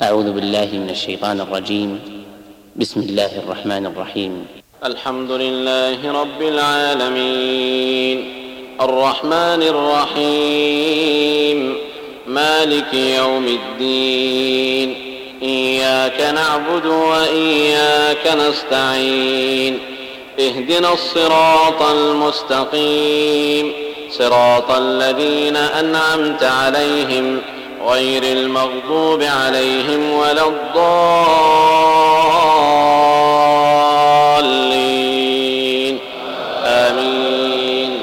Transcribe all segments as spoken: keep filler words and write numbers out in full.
أعوذ بالله من الشيطان الرجيم. بسم الله الرحمن الرحيم. الحمد لله رب العالمين الرحمن الرحيم مالك يوم الدين إياك نعبد وإياك نستعين اهدنا الصراط المستقيم صراط الذين أنعمت عليهم غير المغضوب عليهم ولا الضالين آمين.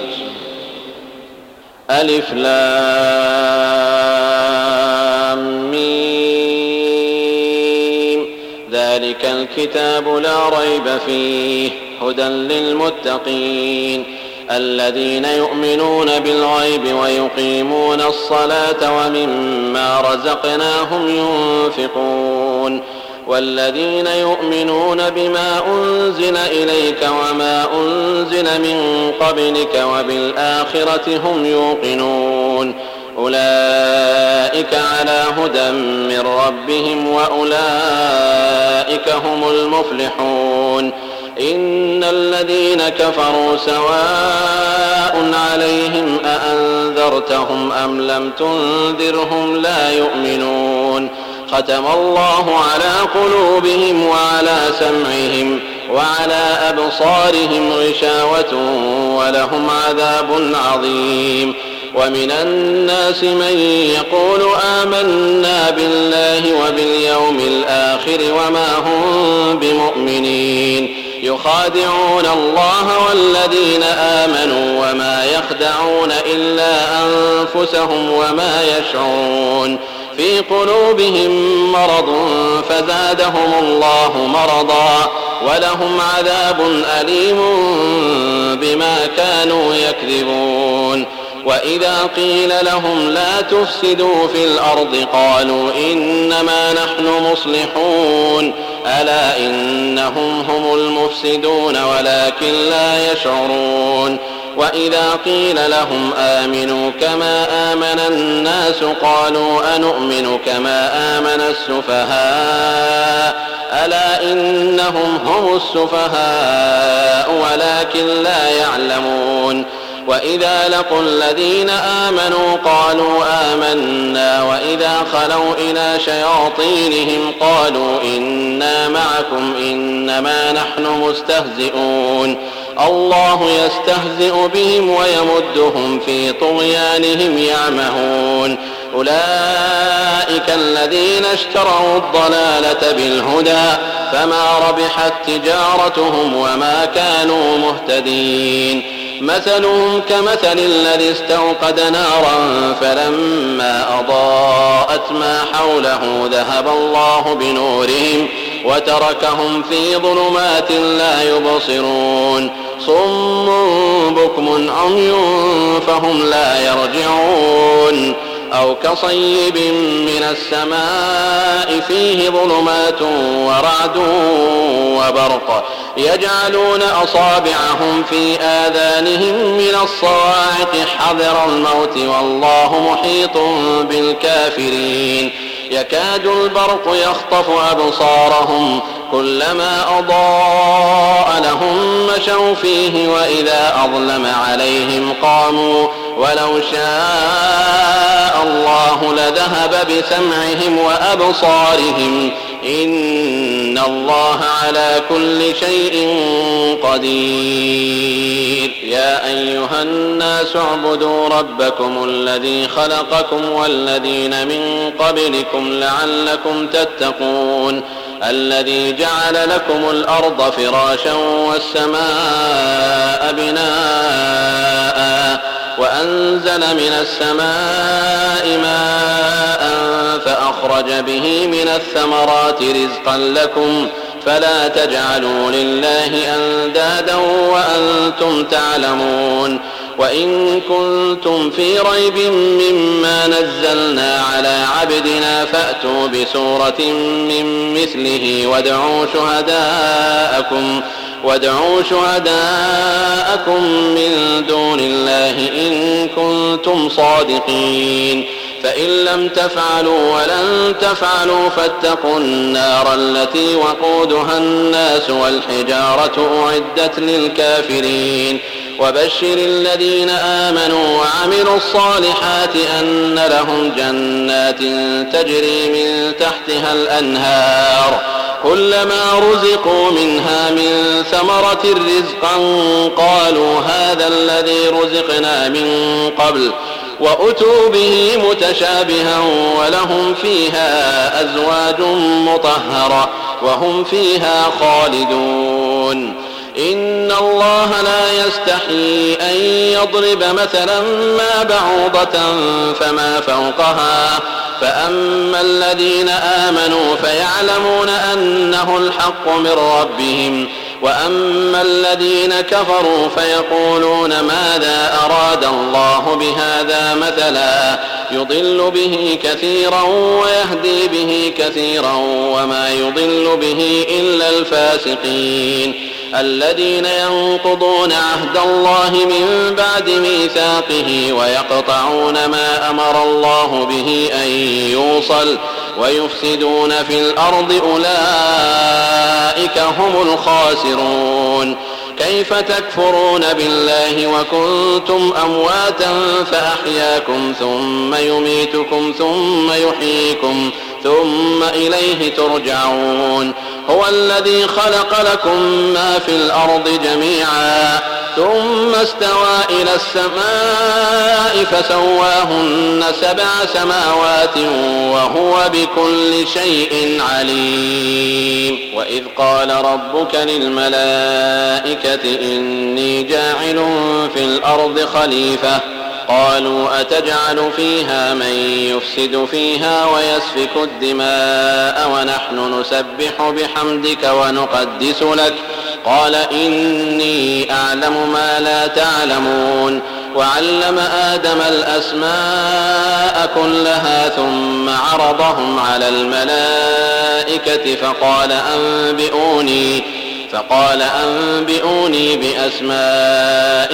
ألف لام ميم ذلك الكتاب لا ريب فيه هدى للمتقين الذين يؤمنون بالغيب ويقيمون الصلاة ومما رزقناهم ينفقون والذين يؤمنون بما أنزل إليك وما أنزل من قبلك وبالآخرة هم يوقنون أولئك على هدى من ربهم وأولئك هم المفلحون. إن الذين كفروا سواء عليهم أأنذرتهم أم لم تنذرهم لا يؤمنون ختم الله على قلوبهم وعلى سمعهم وعلى أبصارهم غشاوة ولهم عذاب عظيم. ومن الناس من يقول آمنا بالله وباليوم الآخر وما هم بمؤمنين يخادعون الله والذين آمنوا وما يخدعون إلا أنفسهم وما يشعرون في قلوبهم مرض فزادهم الله مرضا ولهم عذاب أليم بما كانوا يكذبون. وإذا قيل لهم لا تفسدوا في الأرض قالوا إنما نحن مصلحون ألا إنهم هم المفسدون ولكن لا يشعرون. وإذا قيل لهم آمنوا كما آمن الناس قالوا أنؤمن كما آمن السفهاء ألا إنهم هم السفهاء ولكن لا يعلمون. وإذا لقوا الذين آمنوا قالوا آمنا وإذا خلوا إلى شياطينهم قالوا إنا معكم إنما نحن مستهزئون الله يستهزئ بهم ويمدهم في طغيانهم يعمهون. أولئك الذين اشتروا الضلالة بالهدى فما ربحت تجارتهم وما كانوا مهتدين. مثلهم كمثل الذي استوقد نارا فلما أضاءت ما حوله ذهب الله بنورهم وتركهم في ظلمات لا يبصرون صم بكم عمي فهم لا يرجعون. أو كصيب من السماء فيه ظلمات ورعد وبرق يجعلون أصابعهم في آذانهم من الصواعق حذر الموت والله محيط بالكافرين. يكاد البرق يخطف أبصارهم كلما أضاء لهم مشوا فيه وإذا أظلم عليهم قاموا ولو شاء الله لذهب بسمعهم وأبصارهم إن الله على كل شيء قدير. يا أيها الناس اعبدوا ربكم الذي خلقكم والذين من قبلكم لعلكم تتقون الذي جعل لكم الأرض فراشا والسماء بناء وأنزل من السماء ماء فأخرج به من الثمرات رزقا لكم فلا تجعلوا لله أندادا وأنتم تعلمون. وإن كنتم في ريب مما نزلنا على عبدنا فأتوا بسورة من مثله وادعوا شهداءكم وادعوا شهداءكم من دون الله إن كنتم صادقين. فإن لم تفعلوا ولن تفعلوا فاتقوا النار التي وقودها الناس والحجارة أعدت للكافرين وبشر الذين آمنوا وعملوا الصالحات أن لهم جنات تجري من تحتها الأنهار كلما رزقوا منها من ثمرة رزقا قالوا هذا الذي رزقنا من قبل وأتوا به متشابها ولهم فيها أزواج مطهرة وهم فيها خالدون إن الله لا يستحيي أن يضرب مثلا ما بعوضة فما فوقها فأما الذين آمنوا فيعلمون أنه الحق من ربهم وأما الذين كفروا فيقولون ماذا أراد الله بهذا مثلا يضل به كثيرا ويهدي به كثيرا وما يضل به إلا الفاسقين الذين ينقضون عهد الله من بعد ميثاقه ويقطعون ما أمر الله به أن يوصل ويفسدون في الأرض أولئك هم الخاسرون كيف تكفرون بالله وكنتم أمواتا فأحياكم ثم يميتكم ثم يحييكم ثم إليه ترجعون هو الذي خلق لكم ما في الأرض جميعا ثم استوى إلى السماء فسواهن سبع سماوات وهو بكل شيء عليم وإذ قال ربك للملائكة إني جاعل في الأرض خليفة قالوا أتجعل فيها من يفسد فيها ويسفك الدماء ونحن نسبح بحمدك ونقدس لك قال إني أعلم ما لا تعلمون وعلم آدم الأسماء كلها ثم عرضهم على الملائكة فقال أنبئوني فقال أنبئوني بأسماء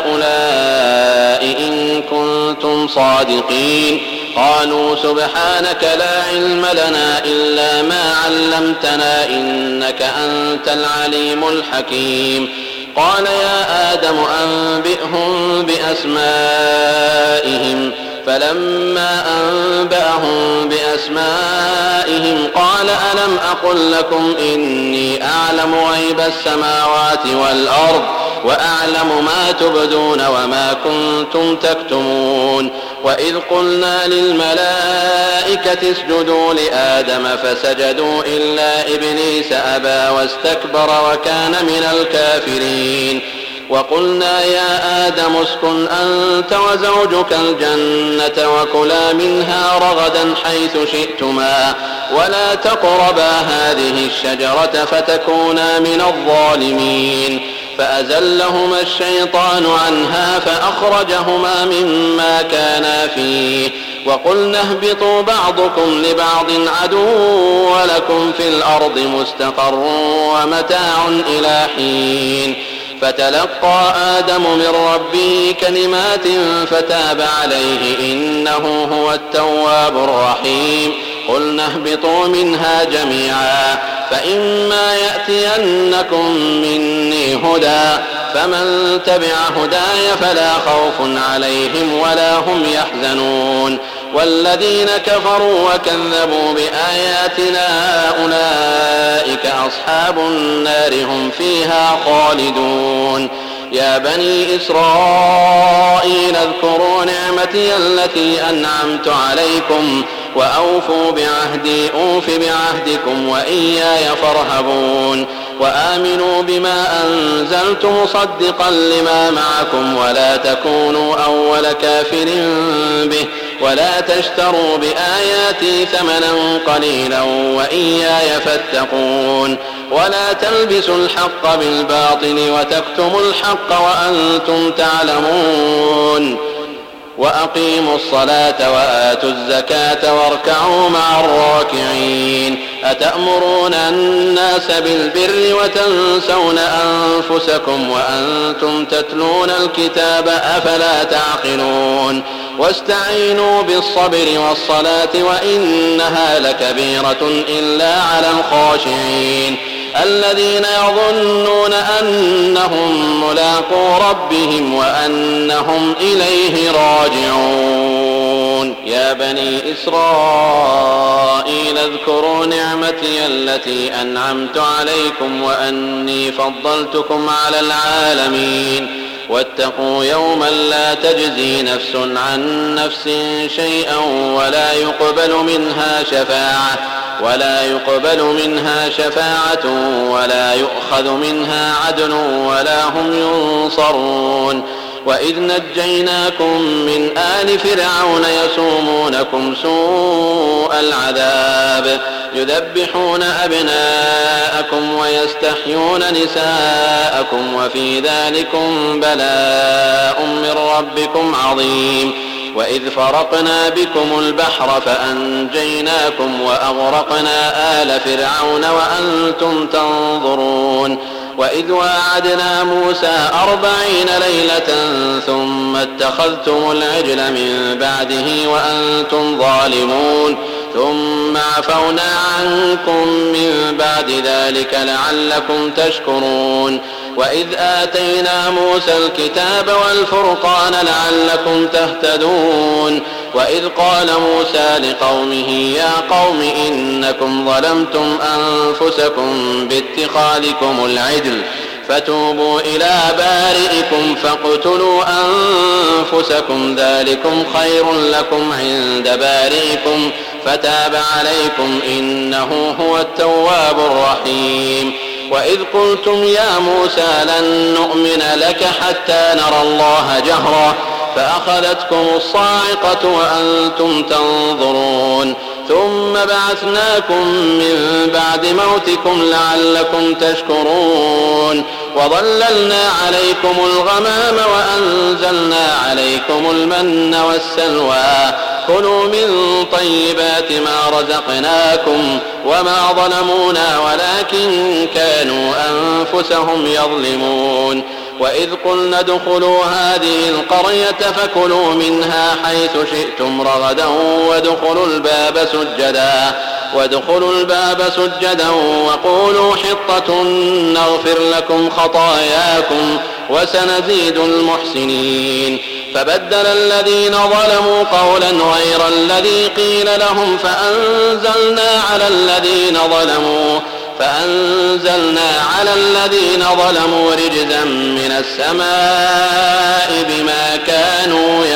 هؤلاء إن كنتم صادقين قالوا سبحانك لا علم لنا إلا ما علمتنا إنك أنت العليم الحكيم قال يا آدم أنبئهم بأسمائهم فلما أنبأهم بأسمائهم قال ألم أقل لكم إني أعلم غيب السماوات والأرض وأعلم ما تبدون وما كنتم تكتمون وإذ قلنا للملائكة اسجدوا لآدم فسجدوا إلا إبليس أبى واستكبر وكان من الكافرين وقلنا يا آدم اسكن أنت وزوجك الجنة وكلا منها رغدا حيث شئتما ولا تقربا هذه الشجرة فتكونا من الظالمين فأزلهما الشيطان عنها فأخرجهما مما كانا فيه وقلنا اهبطوا بعضكم لبعض عدو ولكم في الأرض مستقر ومتاع إلى حين فتلقى آدم من ربه كلمات فتاب عليه إنه هو التواب الرحيم قلنا اهبطوا منها جميعا فإما يأتينكم مني هدى فمن تبع هداي فلا خوف عليهم ولا هم يحزنون والذين كفروا وكذبوا بآياتنا أولئك أصحاب النار هم فيها خالدون يا بني إسرائيل اذكروا نعمتي التي أنعمت عليكم وأوفوا بعهدي أوف بعهدكم وإياي فارهبون وآمنوا بما أنزلت مصدقا لما معكم ولا تكونوا أول كافر به ولا تشتروا بآياتي ثمنا قليلا وإياي فاتقون ولا تلبسوا الحق بالباطل وتكتموا الحق وأنتم تعلمون وأقيموا الصلاة وآتوا الزكاة واركعوا مع الراكعين أتأمرون الناس بالبر وتنسون أنفسكم وأنتم تتلون الكتاب أفلا تعقلون واستعينوا بالصبر والصلاة وإنها لكبيرة إلا على الخاشعين الذين يظنون أنهم ملاقو ربهم وأنهم إليه راجعون. يا بني إسرائيل اذكروا نعمتي التي أنعمت عليكم وأني فضلتكم على العالمين واتقوا يوما لا تجزي نفس عن نفس شيئا ولا يقبل منها شفاعة ولا يقبل منها شفاعة ولا يؤخذ منها عدل ولا هم ينصرون. وإذ نجيناكم من آل فرعون يسومونكم سوء العذاب يذبحون أبناءكم ويستحيون نساءكم وفي ذلكم بلاء من ربكم عظيم. وإذ فرقنا بكم البحر فأنجيناكم وأغرقنا آل فرعون وأنتم تنظرون. وإذ واعدنا موسى أربعين ليلة ثم اتخذتم العجل من بعده وأنتم ظالمون ثم عفونا عنكم من بعد ذلك لعلكم تشكرون. وإذ آتينا موسى الكتاب والفرقان لعلكم تهتدون. وإذ قال موسى لقومه يا قوم إنكم ظلمتم أنفسكم باتخاذكم العجل فتوبوا إلى بارئكم فاقتلوا أنفسكم ذلكم خير لكم عند بارئكم فتاب عليكم إنه هو التواب الرحيم. وإذ قلتم يا موسى لن نؤمن لك حتى نرى الله جهرة فأخذتكم الصاعقة وأنتم تنظرون ثم بعثناكم من بعد موتكم لعلكم تشكرون. وظللنا عليكم الغمام وأنزلنا عليكم المن والسلوى كلوا من طيبات ما رزقناكم وما ظلمونا ولكن كانوا أنفسهم يظلمون. وإذ قلنا ادخلوا هذه القرية فكلوا منها حيث شئتم رغدا وادخلوا الباب سجدا وادخلوا الباب سجدا وقولوا حطة نغفر لكم خطاياكم وسنزيد المحسنين. فبدل الذين ظلموا قولا غير الذي قيل لهم فأنزلنا على الذين ظلموا فأنزلنا على الذين ظلموا رجزا من السماء بما كانوا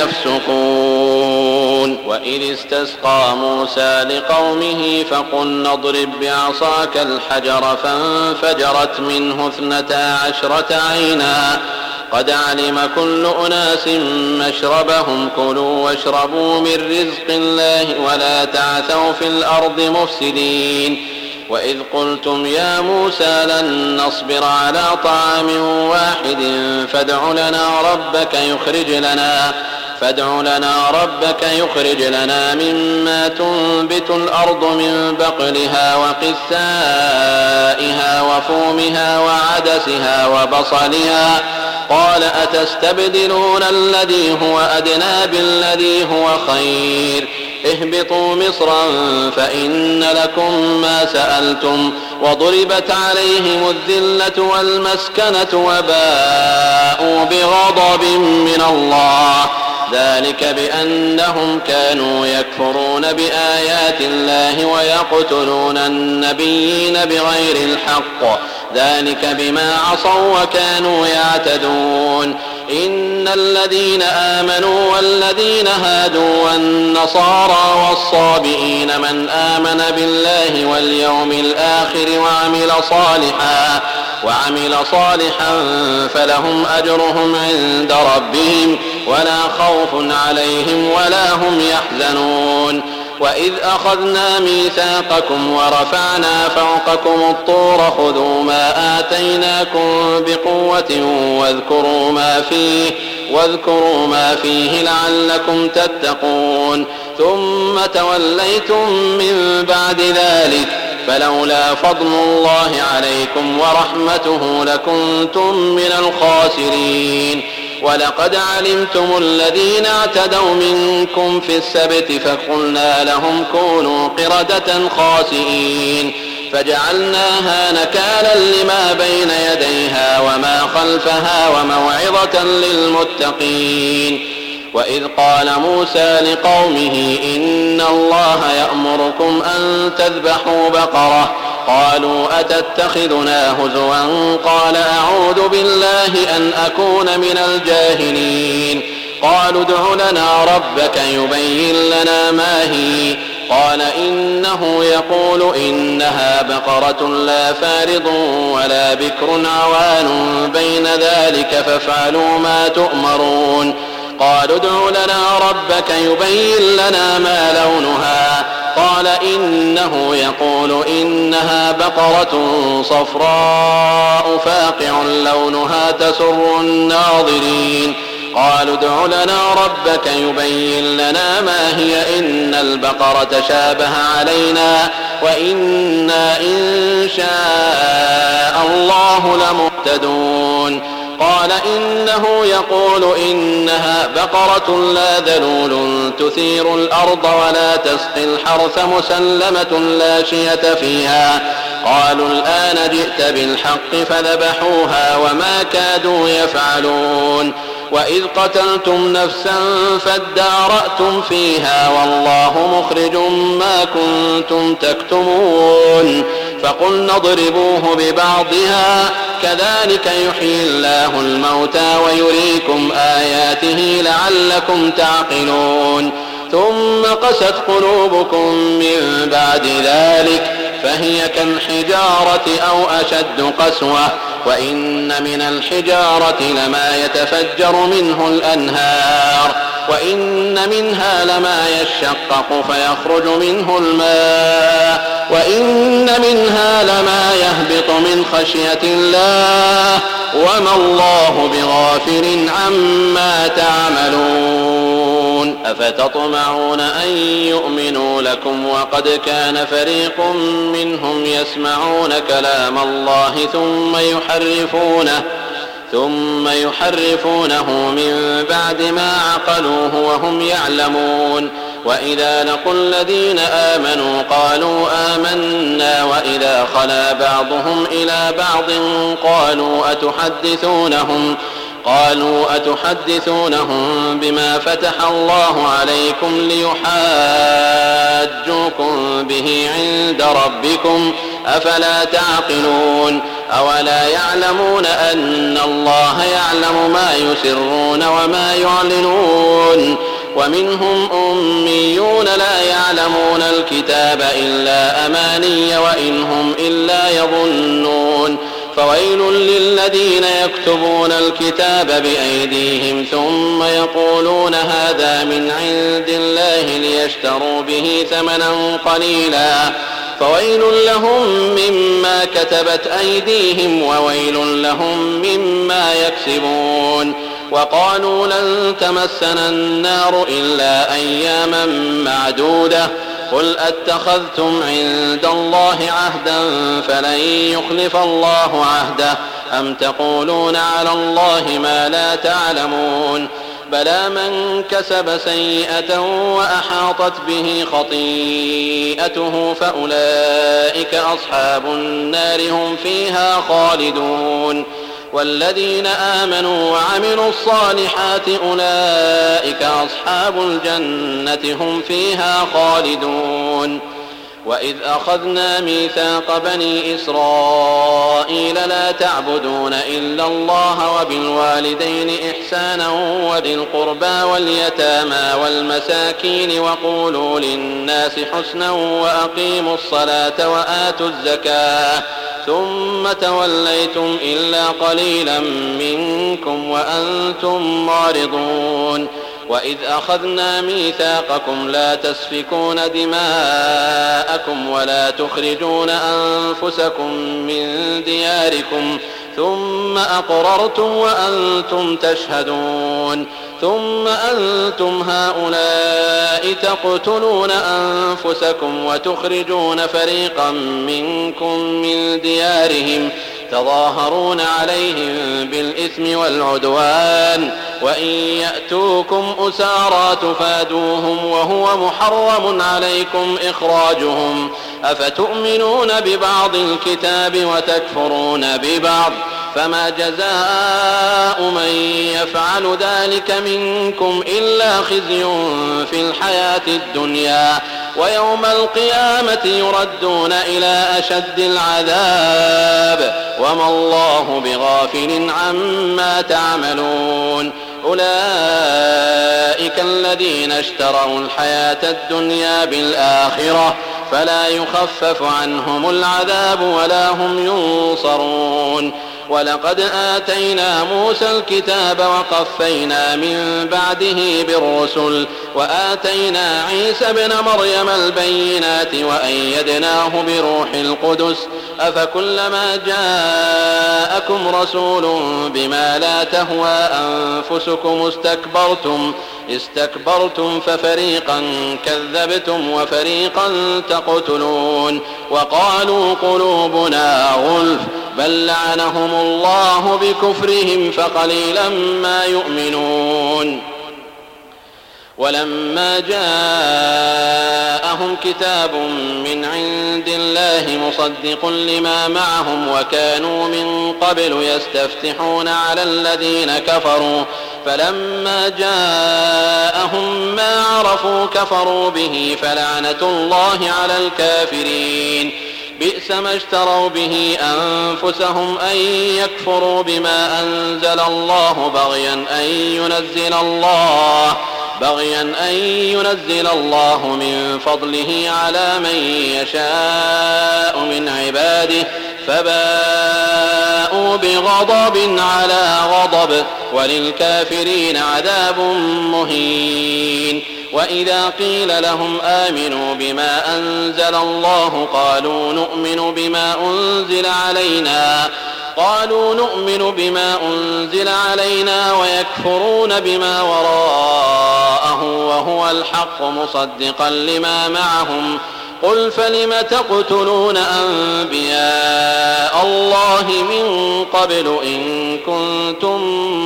يفسقون. وإذ استسقى موسى لقومه فقلنا اضرب بعصاك الحجر فانفجرت منه اثنتا عشرة عينا قد علم كل أناس مشربهم كلوا واشربوا من رزق الله ولا تعثوا في الأرض مفسدين. وإذ قلتم يا موسى لن نصبر على طعام واحد فادع لنا ربك يخرج لنا فادع لنا ربك يخرج لنا مما تنبت الأرض من بقلها وقثائها وفومها وعدسها وبصلها قال أتستبدلون الذي هو أدنى بالذي هو خير اهبطوا مصرا فإن لكم ما سألتم وضربت عليهم الذلة والمسكنة وباءوا بغضب من الله ذلك بأنهم كانوا يكفرون بآيات الله ويقتلون النبيين بغير الحق ذلك بما عصوا وكانوا يعتدون. إن الذين آمنوا والذين هادوا والنصارى والصابئين من آمن بالله واليوم الآخر وعمل صالحا وعمل صالحا فلهم أجرهم عند ربهم ولا خوف عليهم ولا هم يحزنون. وإذ أخذنا ميثاقكم ورفعنا فوقكم الطور خذوا ما آتيناكم بقوة واذكروا ما فيه واذكروا ما فيه لعلكم تتقون ثم توليتم من بعد ذلك فلولا فضل الله عليكم ورحمته لكنتم من الخاسرين. ولقد علمتم الذين اعتدوا منكم في السبت فقلنا لهم كونوا قردة خاسئين فجعلناها نكالا لما بين يديها وما خلفها وموعظة للمتقين. وإذ قال موسى لقومه إن الله يأمركم أن تذبحوا بقرة قالوا أتتخذنا هزوا قال أعوذ بالله أن أكون من الجاهلين. قالوا ادع لنا ربك يبين لنا ما هي قال إنه يقول إنها بقرة لا فارض ولا بكر عوان بين ذلك فافعلوا ما تؤمرون. قالوا ادع لنا ربك يبين لنا ما لونها قال إنه يقول إنها بقرة صفراء فاقع لونها تسر الناظرين. قالوا ادع لنا ربك يبين لنا ما هي إن البقرة شابه علينا وإنا إن شاء الله لمهتدون. قال إنه يقول إنها بقرة لا ذلول تثير الأرض ولا تسقي الحرث مسلمة لا شية فيها. قالوا الآن جئت بالحق فذبحوها وما كادوا يفعلون. وإذ قتلتم نفسا فادارأتم فيها والله مخرج ما كنتم تكتمون. فقلنا اضربوه ببعضها كذلك يحيي الله الموتى ويريكم آياته لعلكم تعقلون. ثم قست قلوبكم من بعد ذلك فهي كالحجارة أو أشد قسوة وإن من الحجارة لما يتفجر منه الأنهار وإن منها لما يشقق فيخرج منه الماء وإن منها لما يهبط من خشية الله وما الله بغافل عما تعملون. أفتطمعون أن يؤمنوا لكم وقد كان فريق منهم يسمعون كلام الله ثم يحرفونه ثم يحرفونه من بعد ما عقلوه وهم يعلمون. وإذا لقوا الذين آمنوا قالوا آمنا وإذا خلا بعضهم إلى بعض قالوا أتحدثونهم قالوا أتحدثونهم بما فتح الله عليكم ليحاجوكم به عند ربكم أفلا تعقلون. أولا يعلمون أن الله يعلم ما يسرون وما يعلنون. ومنهم أميون لا يعلمون الكتاب إلا أماني وإن هم إلا يظنون. فويل للذين يكتبون الكتاب بأيديهم ثم يقولون هذا من عند الله ليشتروا به ثمنا قليلا فويل لهم مما كتبت أيديهم وويل لهم مما يكسبون. وقالوا لن تمسنا النار إلا أياما معدودة قل أتخذتم عند الله عهدا فلن يخلف الله عهده أم تقولون على الله ما لا تعلمون. بلى من كسب سيئة وأحاطت به خطيئته فأولئك أصحاب النار هم فيها خالدون. والذين آمنوا وعملوا الصالحات أولئك أصحاب الجنة هم فيها خالدون. وإذ أخذنا ميثاق بني إسرائيل لا تعبدون إلا الله وبالوالدين إحسانا وذي القربى واليتامى والمساكين وقولوا للناس حسنا وأقيموا الصلاة وآتوا الزكاة ثم توليتم إلا قليلا منكم وأنتم معرضون. وإذ أخذنا ميثاقكم لا تسفكون دماءكم ولا تخرجون أنفسكم من دياركم ثم أقررتم وأنتم تشهدون ثم أنتم هؤلاء تقتلون أنفسكم وتخرجون فريقا منكم من ديارهم تظاهرون عليهم بالإثم والعدوان وإن يأتوكم أسارى تفادوهم وهو محرم عليكم إخراجهم أفتؤمنون ببعض الكتاب وتكفرون ببعض فما جزاء من يفعل ذلك منكم إلا خزي في الحياة الدنيا ويوم القيامة يردون إلى أشد العذاب وما الله بغافل عما تعملون أولئك الذين اشتروا الحياة الدنيا بالآخرة فلا يخفف عنهم العذاب ولا هم ينصرون ولقد آتينا موسى الكتاب وقفينا من بعده بالرسل وآتينا عيسى ابن مريم البينات وأيدناه بروح القدس أفكلما جاءكم رسول بما لا تهوى أنفسكم استكبرتم استكبرتم ففريقا كذبتم وفريقا تقتلون وقالوا قلوبنا غلف بل لعنهم الله بكفرهم فقليلا ما يؤمنون ولما جاءهم كتاب من عند الله مصدق لما معهم وكانوا من قبل يستفتحون على الذين كفروا فلما جاءهم ما عرفوا كفروا به فلعنة الله على الكافرين بئس ما اشتروا به أنفسهم أن يكفروا بما أنزل الله بغيا أن ينزل الله بغيا أن ينزل الله من فضله على من يشاء من عباده فباءوا بغضب على غضب وللكافرين عذاب مهين وإذا قيل لهم آمنوا بما أنزل الله قالوا نؤمن بما أنزل علينا قالوا نؤمن بما أنزل علينا ويكفرون بما وراءه وهو الحق مصدقا لما معهم قل فلم تقتلون أنبياء الله من قبل إن كنتم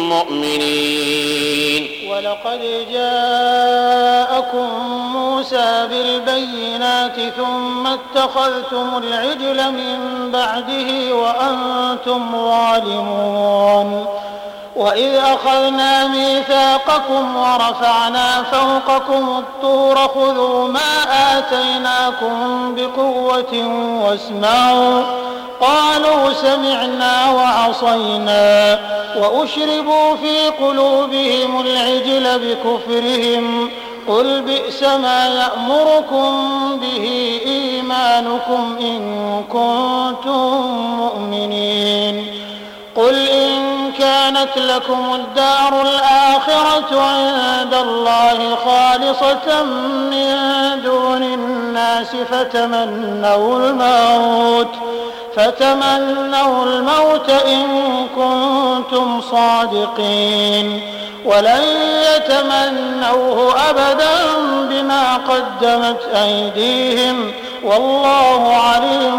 مؤمنين ولقد جاءكم موسى بالبينات ثم اتخذتم العجل من بعده وأنتم ظالمون وإذ أخذنا ميثاقكم ورفعنا فوقكم الطور خذوا ما آتيناكم بقوة واسمعوا قالوا سمعنا وعصينا وأشربوا في قلوبهم العجل بكفرهم قل بئس ما يأمركم به إيمانكم إن كنتم مؤمنين قل إن كانت لكم الدار الآخرة عند الله خالصة من دون الناس فتمنوا الموت فتمنوا الموت إن كنتم صادقين ولن يتمنوه أبدا بما قدمت أيديهم والله عليم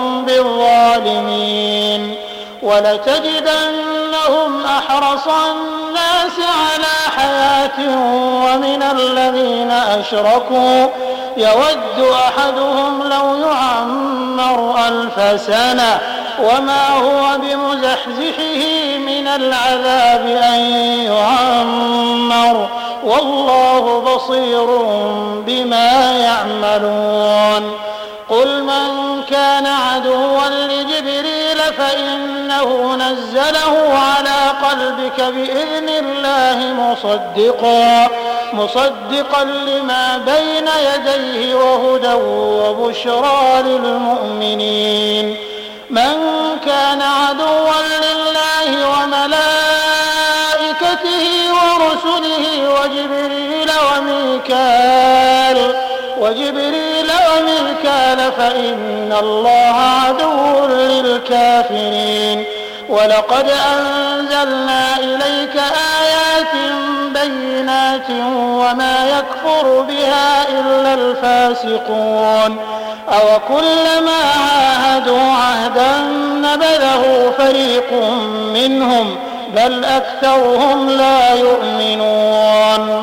بالظالمين ولتجدنهم أحرص الناس على حياة ومن الذين أشركوا يود أحدهم لو يعمر ألف سنة وما هو بمزحزحه من العذاب أن يعمر والله بصير بما يعملون قل من كان عدوا لجبريل فإنه نزله على قلبك بإذن الله مصدقا مصدقا لما بين يديه وهدى وبشرى للمؤمنين من كان عدوا لله وملائكته ورسله وجبريل وميكال وجبريل وميكال فإن الله عدو للكافرين ولقد أنزلنا إليك آيات بينات وما يكفر بها إلا الفاسقون أو كلما عاهدوا عهدا نبذه فريق منهم بل أكثرهم لا يؤمنون.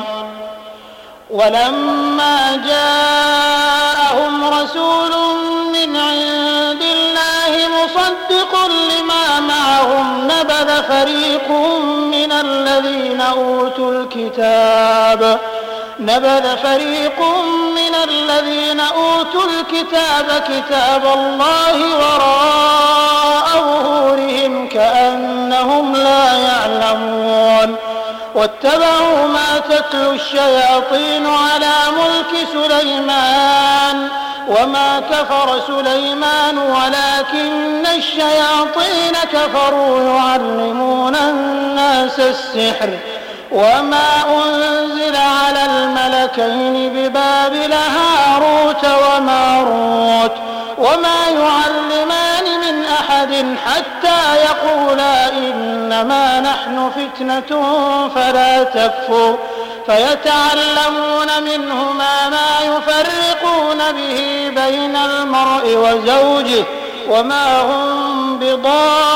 ولما جاءهم رسول من عند الله مصدق لما معهم نبذ فريق من الذين أوتوا الكتاب نبذ فريق من الذين أوتوا الكتاب كتاب الله وراء ظهورهم كأنهم لا يعلمون. واتبعوا ما تتلو الشياطين على ملك سليمان وما كفر سليمان ولكن الشياطين كفروا يعلمون الناس السحر وما أنزل على الملكين ببابل هاروت وماروت وما يعلمان من أحد حتى يقولا إنما نحن فتنة فلا تكفر فيتعلمون منهما ما يفرقون به بين المرء وزوجه وما هم بضارين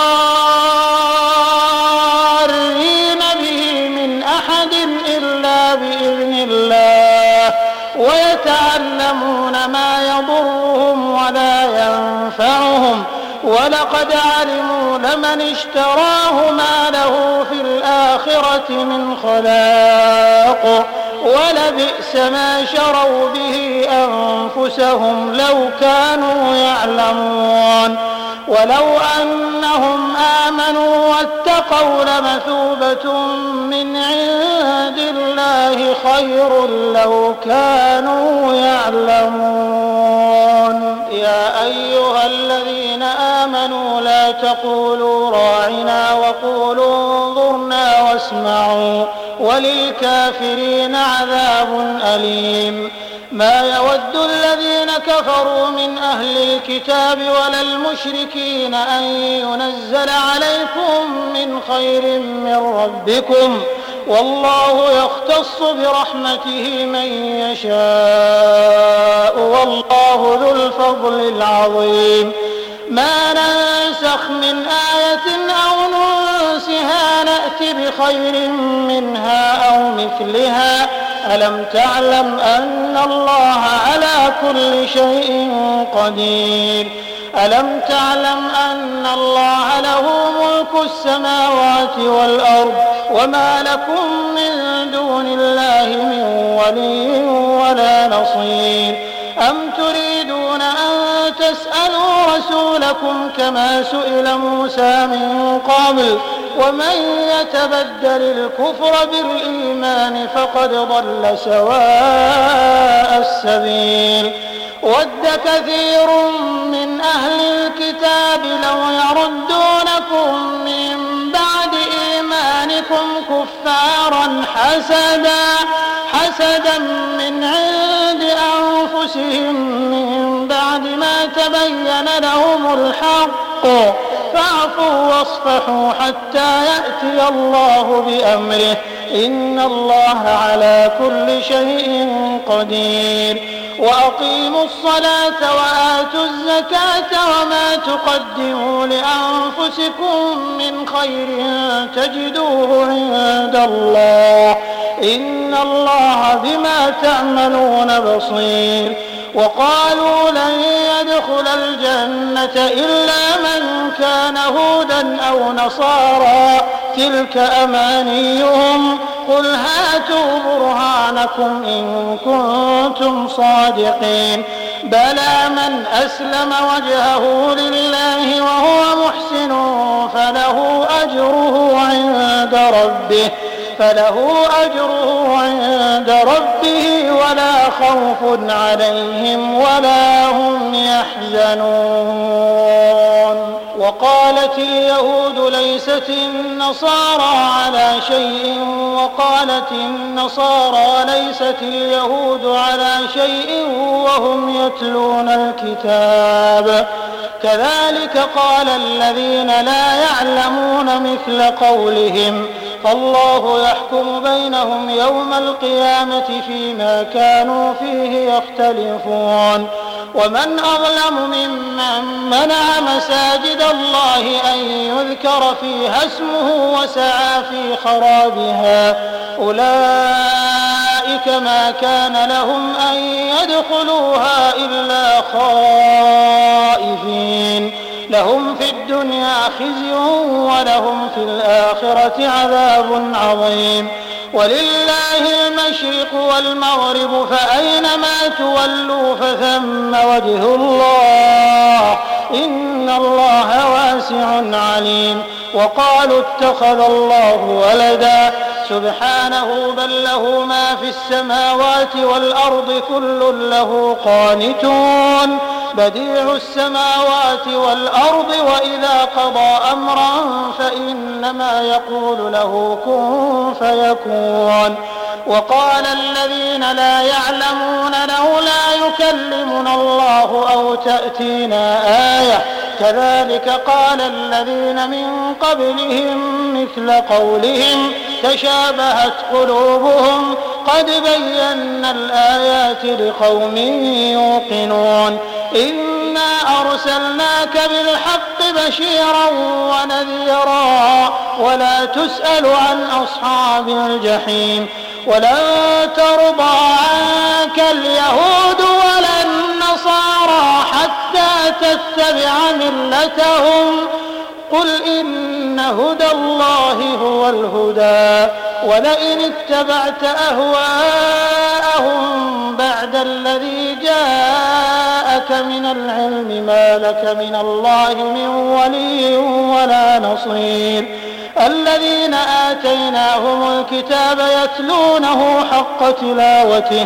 به من أحد إلا بإذن الله ويتعلمون ما يضرهم ولا ينفعهم ولقد علموا لمن اشتراه ما له في الآخرة من خلاق ولبئس ما شروا به أنفسهم لو كانوا يعلمون. ولو أنهم آمنوا واتقوا لمثوبة من عند الله خير لو كانوا يعلمون. يا أيها الذين آمنوا لا تقولوا راعنا وقولوا انظرنا واسمعوا وللكافرين عذاب أليم. ما يود الذين كفروا من أهل الكتاب ولا المشركين أن ينزل عليكم من خير من ربكم والله يختص برحمته من يشاء والله ذو الفضل العظيم. ما ننسخ من آية أو ننسها نأت بخير منها أو مثلها ألم تعلم أن الله على كل شيء قدير. ألم تعلم أن الله له ملك السماوات والأرض وما لكم من دون الله من ولي ولا نصير. أم تريدون أن تسألوا رسولكم كما سئل موسى من قبل ومن يتبدل الكفر بالإيمان فقد ضل سواء السبيل. ود كثير من أهل الكتاب لو يردونكم من بعد إيمانكم كفارا حسدا حسدا من عند أنفسهم من بعد ما تبين لهم الحق فاعفوا واصفحوا حتى يأتي الله بأمره إن الله على كل شيء قدير. وأقيموا الصلاة وآتوا الزكاة وما تقدموا لأنفسكم من خير تجدوه عند الله إن الله بما تعملون بصير. وقالوا لن يدخل الجنة إلا من كان هودا أو نصارى تلك أمانيهم قل هاتوا برهانكم إن كنتم صادقين. بلى من أسلم وجهه لله وهو محسن فله أجره عند ربه فله أجره عند ربه ولا خوف عليهم ولا هم يحزنون. وقالت اليهود ليست النصارى على شيء وقالت النصارى ليست اليهود على شيء وهم يتلون الكتاب كذلك قال الذين لا يعلمون مثل قولهم فالله يحكم بينهم يوم القيامة فيما كانوا فيه يختلفون. ومن أظلم ممن منع مساجد الله أن يذكر فيها اسمه وسعى في خرابها أولئك ما كان لهم أن يدخلوها إلا خائفين لهم في الدنيا خزي ولهم في الآخرة عذاب عظيم ولله المشرق والمغرب فأينما تولوا فثم وجه الله إن الله واسع عليم وقالوا اتخذ الله ولدا سبحانه بل له ما في السماوات والأرض كل له قانتون بديع السماوات والأرض وإذا قضى أمرا فإنما يقول له كن فيكون وقال الذين لا يعلمون لولا يكلمنا الله أو تأتينا آية كذلك قال الذين من قبلهم مثل قولهم تشابهت قلوبهم قد بينا الآيات لقوم يوقنون إنا أرسلناك بالحق بشيرا ونذيرا ولا تسأل عن أصحاب الجحيم ولن ترضى عنك اليهود ولا النصارى حتى تتبع ملتهم قل إن هدى الله هو الهدى ولئن اتبعت أهواءهم بعد الذي جاءك من العلم ما لك من الله من ولي ولا نصير الذين آتيناهم الكتاب يتلونه حق تلاوته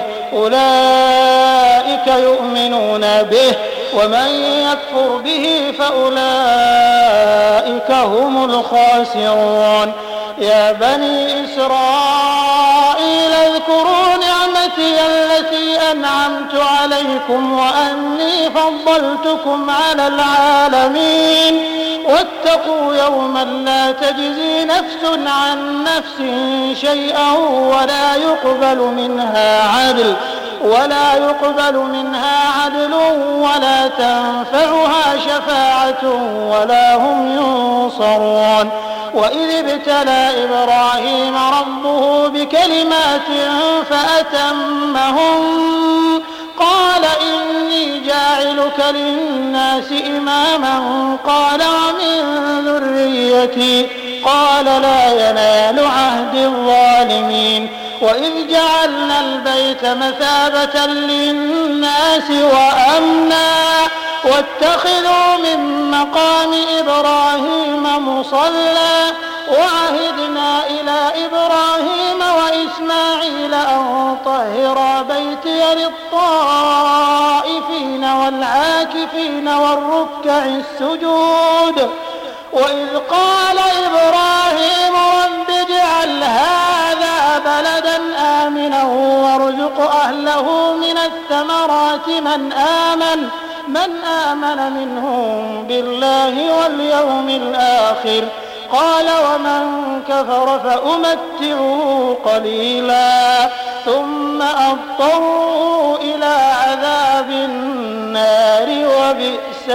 أولئك يؤمنون به ومن يكفر به فأولئك هم الخاسرون يا بني إسرائيل اذكروا نعمتي التي أنعمت عليكم وأني فضلتكم على العالمين واتقوا يوما لا تجزي نفس عن نفس شيئا ولا يقبل منها عدل ولا يقبل منها عدل ولا تنفعها شفاعة ولا هم ينصرون وإذ ابتلى إبراهيم ربه بكلمات فأتمهم قال إني جاعلك للناس إماما قال ومن ذريتي قال لا ينال عهد الظالمين وإذ جعلنا البيت مثابة للناس وأمنا واتخذوا من مقام إبراهيم مصلى وعهدنا إلى إبراهيم وإسماعيل أن طهرا بيتي للطائفين والعاكفين والركع السجود وإذ قال إبراهيم رب اجعل هذا بلدا آمنا وارزق أهله من الثمرات من آمن من آمن منهم بالله واليوم الآخر قال ومن كفر فأمتعه قليلا ثم أضطره إلى عذاب النار وبئس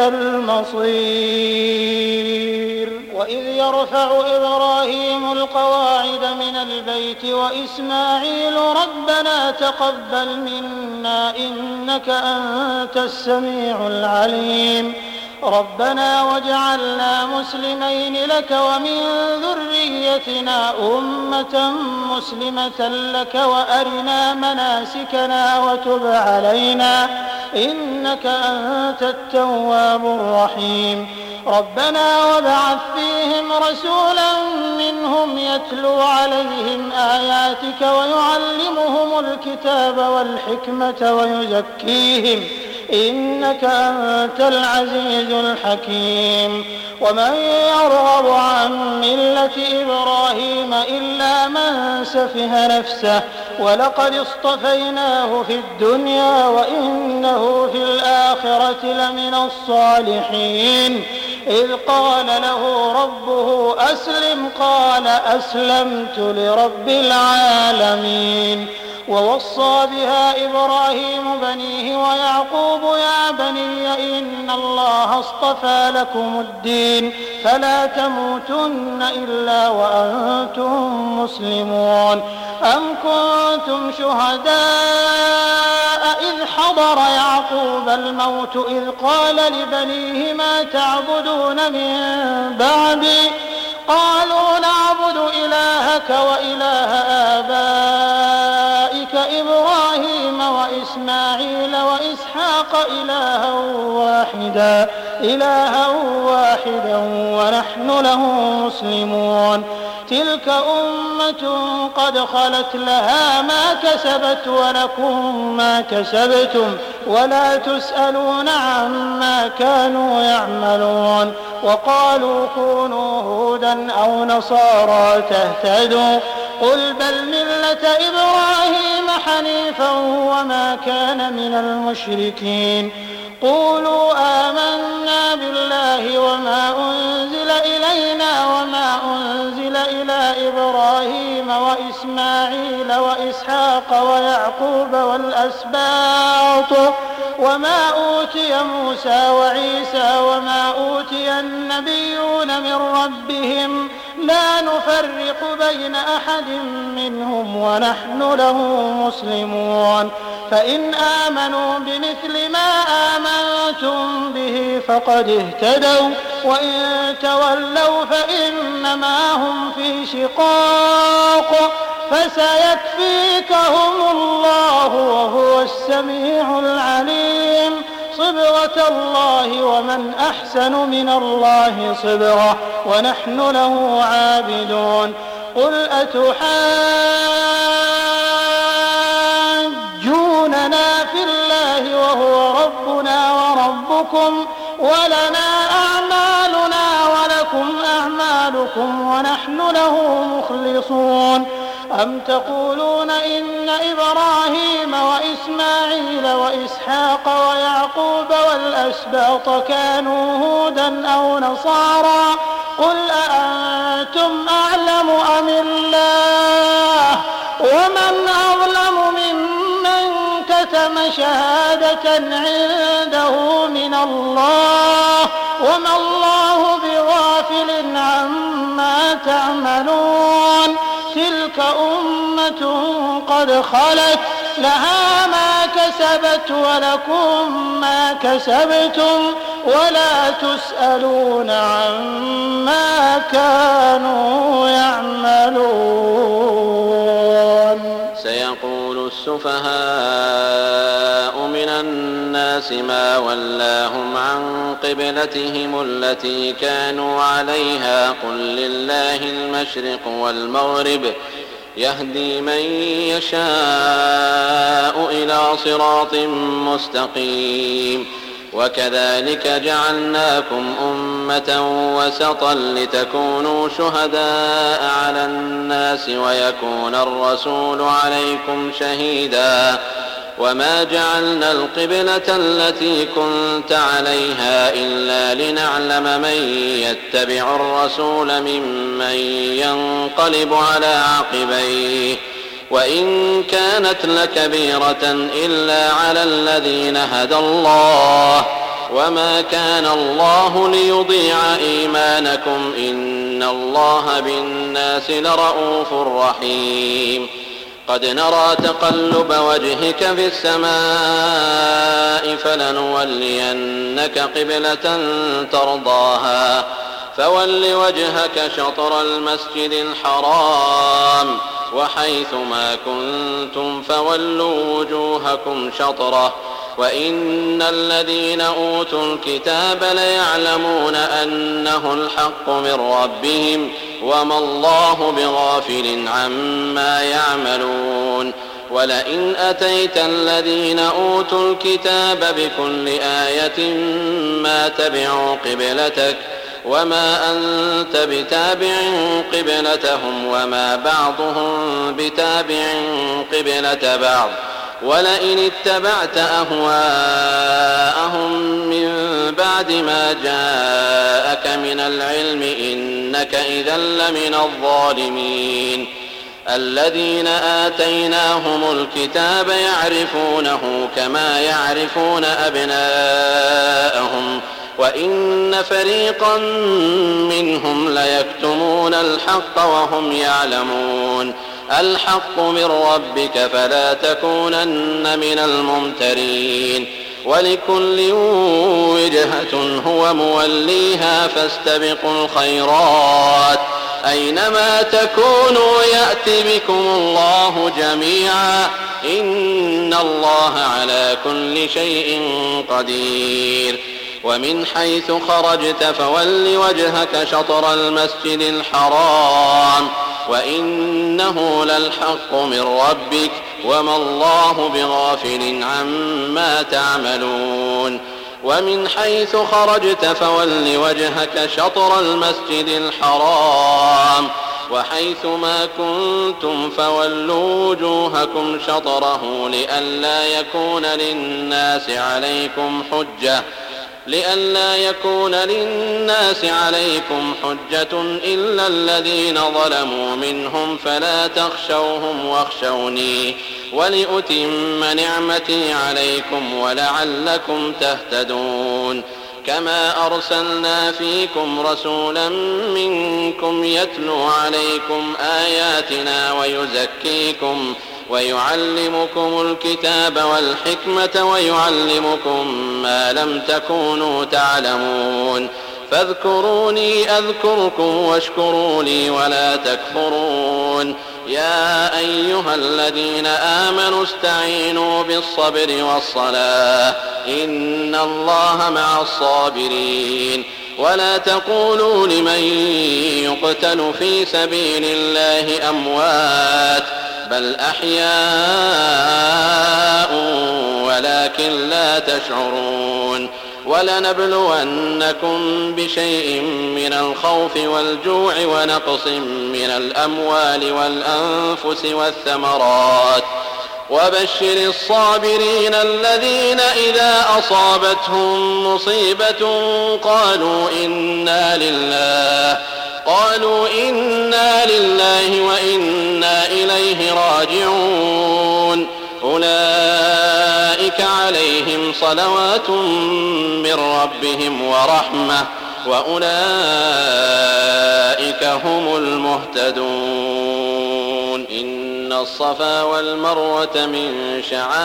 المصير وإذ يرفع إبراهيم القواعد من البيت وإسماعيل ربنا تقبل منا إنك أنت السميع العليم ربنا واجعلنا مسلمين لك ومن ذريتنا أمة مسلمة لك وأرنا مناسكنا وتب علينا إنك أنت التواب الرحيم ربنا وابعث فيهم رسولا منهم يتلو عليهم آياتك ويعلمهم الكتاب والحكمة ويزكيهم إنك أنت العزيز الحكيم ومن يرغب عن ملة إبراهيم إلا من سفه نفسه ولقد اصطفيناه في الدنيا وإنه في الآخرة لمن الصالحين إذ قال له ربه أسلم قال أسلمت لرب العالمين ووصى بها إبراهيم بنيه ويعقوب يا بني إن الله اصطفى لكم الدين فلا تموتن إلا وأنتم مسلمون. أم كنتم شهداء إذ حضر يعقوب الموت إذ قال لبنيه ما تعبدون من بعدي قالوا نعبد إلهك وإله آبائك إبراهيم وإسماعيل وإسحاق إلها واحدا إلها واحدا ونحن له مسلمون. تلك أمة قد خلت لها ما كسبت ولكم ما كسبتم ولا تسألون عما كانوا يعملون. وقالوا كونوا هودا أو نصارى تهتدوا قل بل ملة إبراهيم حنيفا وما كان من المشركين. قولوا آمنا بالله وما أنزل إلينا وما أنزل إلى إبراهيم وإسماعيل وإسحاق ويعقوب والأسباط وما أوتي موسى وعيسى وما أوتي النبيون من ربهم لا نفرق بين أحد منهم ونحن له مسلمون. فإن آمنوا بمثل ما آمنتم به فقد اهتدوا وإن تولوا فإنما هم في شقاق فسيكفيكهم الله وهو السميع العليم. صبغة الله ومن أحسن من الله صبغة ونحن له عابدون. قل أتحاجوننا في الله وهو ربنا وربكم ولنا أعمالنا ولكم أعمالكم ونحن له مخلصون. أم تقولون إن إبراهيم وإسماعيل وإسحاق ويعقوب والأسباط كانوا هودا أو نصارى قل أأنتم أعلم أم الله ومن أظلم ممن كتم شهادة عنده من الله وما الله بغافل عما تعملون. تلك أمة قد خلت لها ما كسبت ولكم ما كسبتم ولا تسألون عما كانوا يعملون. سيقول السفهاء من الناس ما ولاهم عن قبلتهم التي كانوا عليها قل لله المشرق والمغرب يهدي من يشاء إلى صراط مستقيم. وكذلك جعلناكم أمة وسطا لتكونوا شهداء على الناس ويكون الرسول عليكم شهيدا. وما جعلنا القبلة التي كنت عليها إلا لنعلم من يتبع الرسول ممن ينقلب على عقبيه وإن كانت لكبيرة إلا على الذين هدى الله وما كان الله ليضيع إيمانكم إن الله بالناس لرءوف رحيم. قد نرى تقلب وجهك في السماء فلنولينك قبلة ترضاها فول وجهك شطر المسجد الحرام وحيث ما كنتم فولوا وجوهكم شطره وإن الذين أوتوا الكتاب ليعلمون أنه الحق من ربهم وما الله بغافل عما يعملون. ولئن أتيت الذين أوتوا الكتاب بكل آية ما تبعوا قبلتك وما أنت بتابع قبلتهم وما بعضهم بتابع قبلة بعض ولئن اتبعت أهواءهم من بعد ما جاءك من العلم إنك إذا لمن الظالمين. الذين آتيناهم الكتاب يعرفونه كما يعرفون أبناءهم وإن فريقا منهم ليكتمون الحق وهم يعلمون الحق من ربك فلا تكونن من الممترين ولكل وجهة هو موليها فاستبقوا الخيرات أينما تكونوا يأت بكم الله جميعا إن الله على كل شيء قدير ومن حيث خرجت فول وجهك شطر المسجد الحرام وإنه للحق من ربك وما الله بغافل عما تعملون ومن حيث خرجت فول وجهك شطر المسجد الحرام وحيث ما كنتم فولوا وجوهكم شطره لئلا يكون للناس عليكم حجة لئلا يكون للناس عليكم حجة إلا الذين ظلموا منهم فلا تخشوهم واخشوني ولأتم نعمتي عليكم ولعلكم تهتدون كما أرسلنا فيكم رسولا منكم يتلو عليكم آياتنا ويزكيكم ويعلمكم الكتاب والحكمة ويعلمكم ما لم تكونوا تعلمون فاذكروني أذكركم واشكروا لي ولا تكفرون يا أيها الذين آمنوا استعينوا بالصبر والصلاة إن الله مع الصابرين ولا تقولوا لمن يقتل في سبيل الله أموات بل أحياء ولكن لا تشعرون ولنبلونكم بشيء من الخوف والجوع ونقص من الأموال والأنفس والثمرات وبشر الصابرين الذين إذا أصابتهم مصيبة قالوا إنا لله قالوا إنا لله وإنا إليه راجعون أولئك عليهم صلوات من ربهم ورحمة وأولئك هم المهتدون إن الصفا والمروة من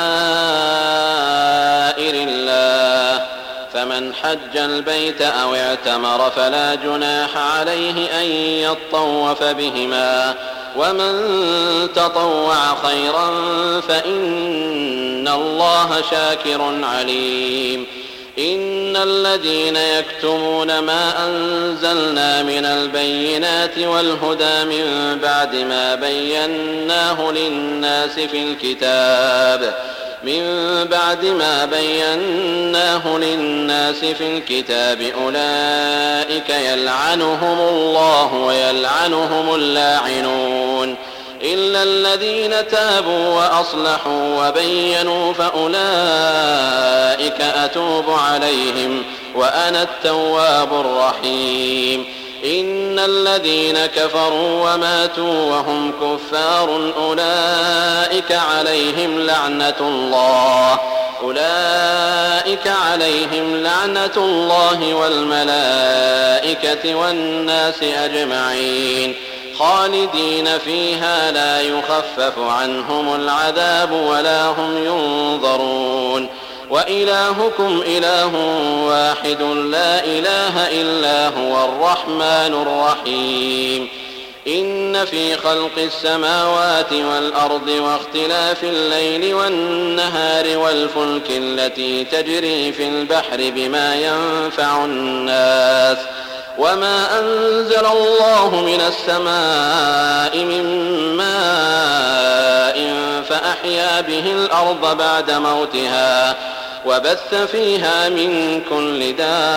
شعائر الله فمن حج البيت أو اعتمر فلا جناح عليه أن يطوف بهما ومن تطوع خيرا فإن الله شاكر عليم إن الذين يكتمون ما أنزلنا من البينات والهدى من بعد ما بيناه للناس في الكتاب من بعد ما بيناه للناس في الكتاب أولئك يلعنهم الله ويلعنهم اللاعنون إلا الذين تابوا وأصلحوا وبينوا فأولئك أتوب عليهم وأنا التواب الرحيم إن الذين كفروا وماتوا وهم كفار أولئك عليهم لعنة الله أولئك عليهم لعنة الله والملائكة والناس أجمعين خالدين فيها لا يخفف عنهم العذاب ولا هم ينظرون وإلهكم إله واحد لا إله إلا هو الرحمن الرحيم إن في خلق السماوات والأرض واختلاف الليل والنهار والفلك التي تجري في البحر بما ينفع الناس وما أنزل الله من السماء من ماء فأحيا به الأرض بعد موتها وبث فيها من كل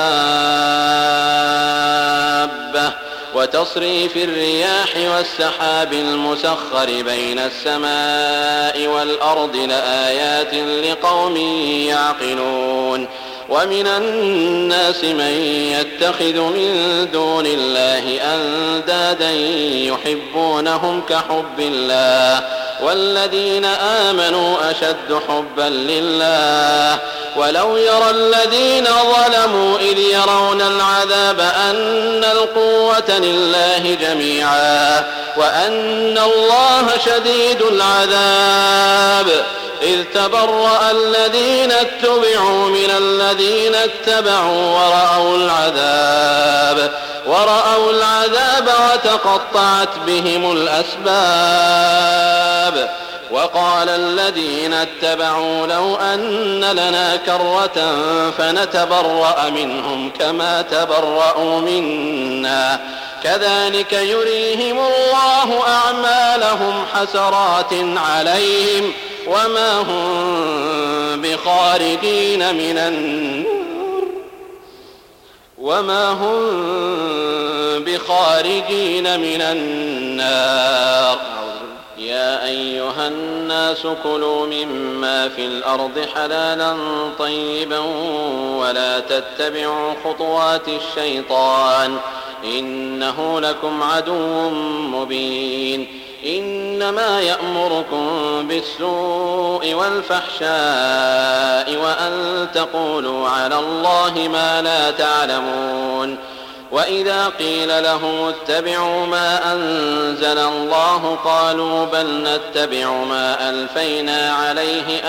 دابة وتصريف الرياح والسحاب المسخر بين السماء والأرض لآيات لقوم يعقلون ومن الناس من يتخذ من دون الله أندادا يحبونهم كحب الله والذين آمنوا أشد حبا لله ولو يرى الذين ظلموا إذ يرون العذاب أن القوة لله جميعا وأن الله شديد العذاب إذ تبرأ الذين اتبعوا من الذين اتبعوا ورأوا العذاب ورأوا العذاب وتقطعت بهم الأسباب وقال الذين اتبعوا لو أن لنا كرة فنتبرأ منهم كما تبرأوا منا كذلك يريهم الله أعمالهم حسرات عليهم وما هم بخارجين من النار وما هم بخارجين من النار يا أيها الناس كلوا مما في الأرض حلالا طيبا ولا تتبعوا خطوات الشيطان إنه لكم عدو مبين إنما يأمركم بالسوء والفحشاء وأن تقولوا على الله ما لا تعلمون وإذا قيل لهم اتبعوا ما أنزل الله قالوا بل نتبع ما ألفينا عليه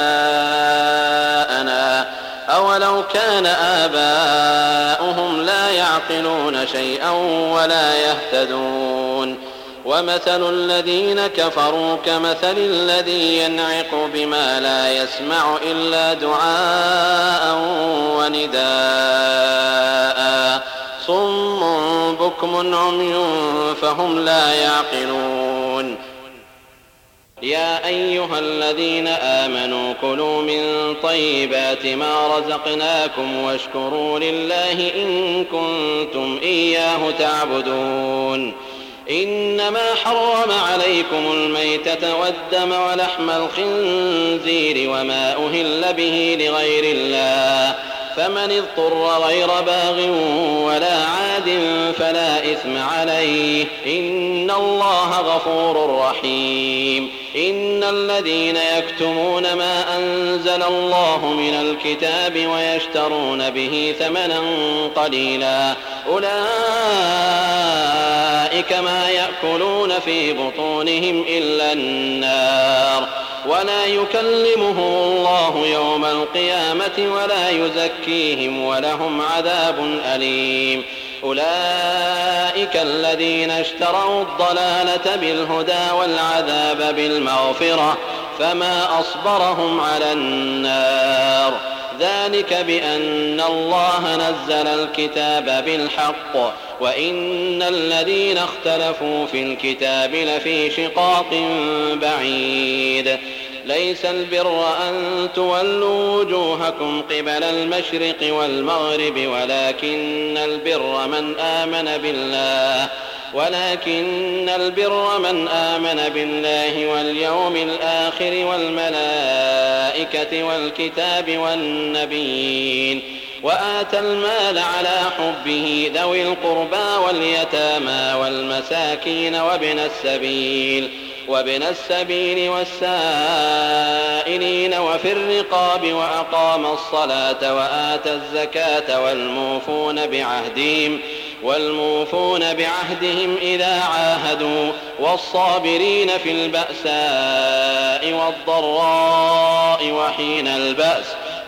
آباءنا أولو كان آباؤهم لا يعقلون شيئا ولا يهتدون ومثل الذين كفروا كمثل الذي ينعق بما لا يسمع إلا دعاء ونداء صم بكم عمي فهم لا يعقلون يا أيها الذين آمنوا كلوا من طيبات ما رزقناكم واشكروا لله إن كنتم إياه تعبدون إنما حرم عليكم الميتة والدم ولحم الخنزير وما أهل به لغير الله فمن اضطر غير باغ ولا عاد فلا إثم عليه إن الله غفور رحيم إن الذين يكتمون ما أنزل الله من الكتاب ويشترون به ثمنا قليلا أولئك ما يأكلون في بطونهم إلا النار ولا يكلمهم الله يوم القيامة ولا يزكيهم ولهم عذاب أليم أولئك الذين اشتروا الضلالة بالهدى والعذاب بالمغفرة فما أصبرهم على النار ذلك بأن الله نزل الكتاب بالحق وإن الذين اختلفوا في الكتاب لفي شقاق بعيد ليس البر أن تولوا وجوهكم قبل المشرق والمغرب ولكن البر من آمن بالله ولكن البر من آمن بالله واليوم الآخر والملائكة والكتاب والنبيين وآتى المال على حبه ذوي القربى واليتامى والمساكين وابن السبيل وابن السبيل والسائلين وفي الرقاب وأقام الصلاة وآتى الزكاة والموفون بعهدهم والموفون بعهدهم إذا عاهدوا والصابرين في البأساء والضراء وحين البأس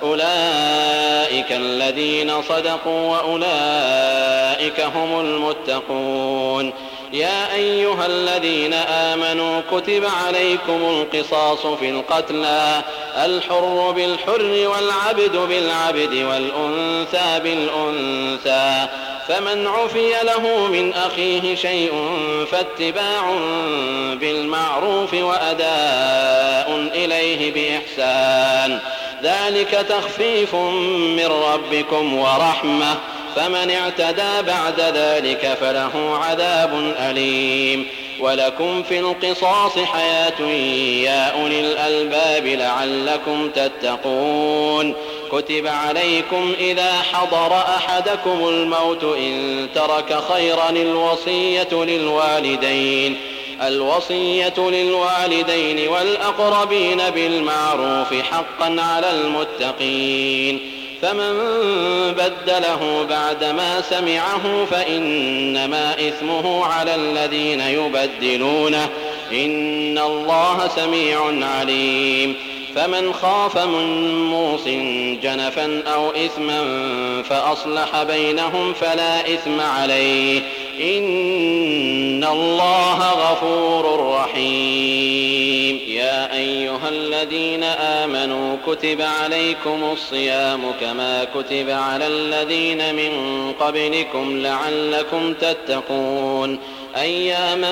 أولئك الذين صدقوا وأولئك هم المتقون يا أيها الذين آمنوا كتب عليكم القصاص في القتلى الحر بالحر والعبد بالعبد والأنثى بالأنثى فمن عفي له من أخيه شيء فاتباع بالمعروف وأداء إليه بإحسان ذلك تخفيف من ربكم ورحمة فمن اعتدى بعد ذلك فله عذاب أليم ولكم في القصاص حياة يا أولي الألباب لعلكم تتقون كتب عليكم إذا حضر أحدكم الموت إن ترك خيرا الوصية للوالدين الوصية للوالدين والأقربين بالمعروف حقا على المتقين فمن بدله بعدما سمعه فإنما إثمه على الذين يبدلونه إن الله سميع عليم فمن خاف من موص جنفا أو إثما فأصلح بينهم فلا إثم عليه إن الله غفور رحيم يا أيها الذين آمنوا كتب عليكم الصيام كما كتب على الذين من قبلكم لعلكم تتقون أياما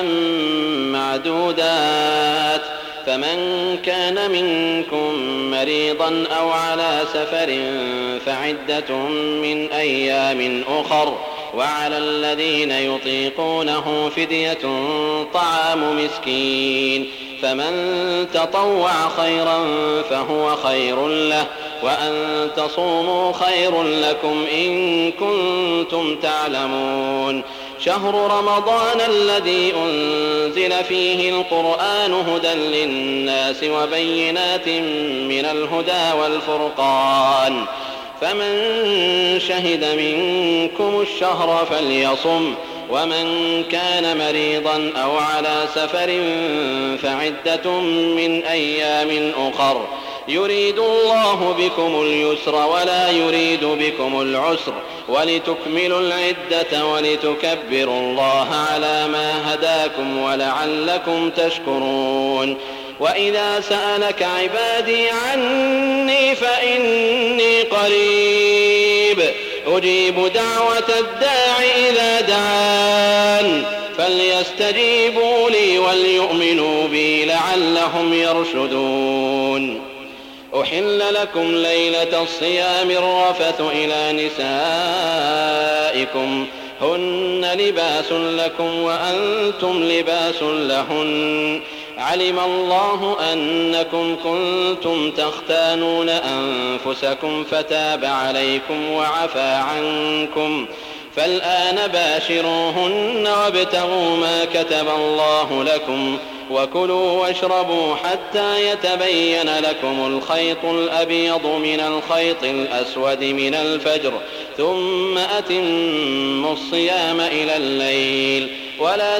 معدودات فمن كان منكم مريضا أو على سفر فعدة من أيام أخر وعلى الذين يطيقونه فدية طعام مسكين فمن تطوع خيرا فهو خير له وأن تصوموا خير لكم إن كنتم تعلمون شهر رمضان الذي أنزل فيه القرآن هدى للناس وبينات من الهدى والفرقان فمن شهد منكم الشهر فليصم ومن كان مريضا أو على سفر فعدة من أيام أخر يريد الله بكم اليسر ولا يريد بكم العسر ولتكملوا العدة ولتكبروا الله على ما هداكم ولعلكم تشكرون وإذا سألك عبادي عني فإني قريب أجيب دعوة الداع إذا دعان فليستجيبوا لي وليؤمنوا بي لعلهم يرشدون أحل لكم ليلة الصيام الرفث إلى نسائكم هن لباس لكم وأنتم لباس لهن علم الله أنكم كنتم تختانون أنفسكم فتاب عليكم وعفى عنكم فالآن باشروهن وابتغوا ما كتب الله لكم وكلوا واشربوا حتى يتبين لكم الخيط الأبيض من الخيط الأسود من الفجر ثم أتموا الصيام إلى الليل ولا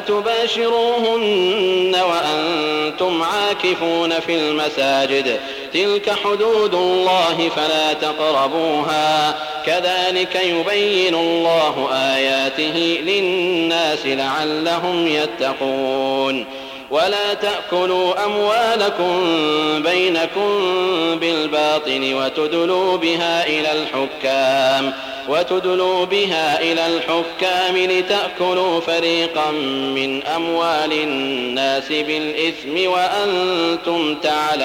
تباشروهن وأنتم عاكفون في المساجد تلك حدود الله فلا تقربوها كذلك يبين الله آياته للناس لعلهم يتقون ولا تأكلوا أموالكم بينكم بالباطل وتدلوا بها إلى الحكام وتدلوا بها إلى الحكام لتأكلوا فريقا من أموال الناس بالإثم وأنتم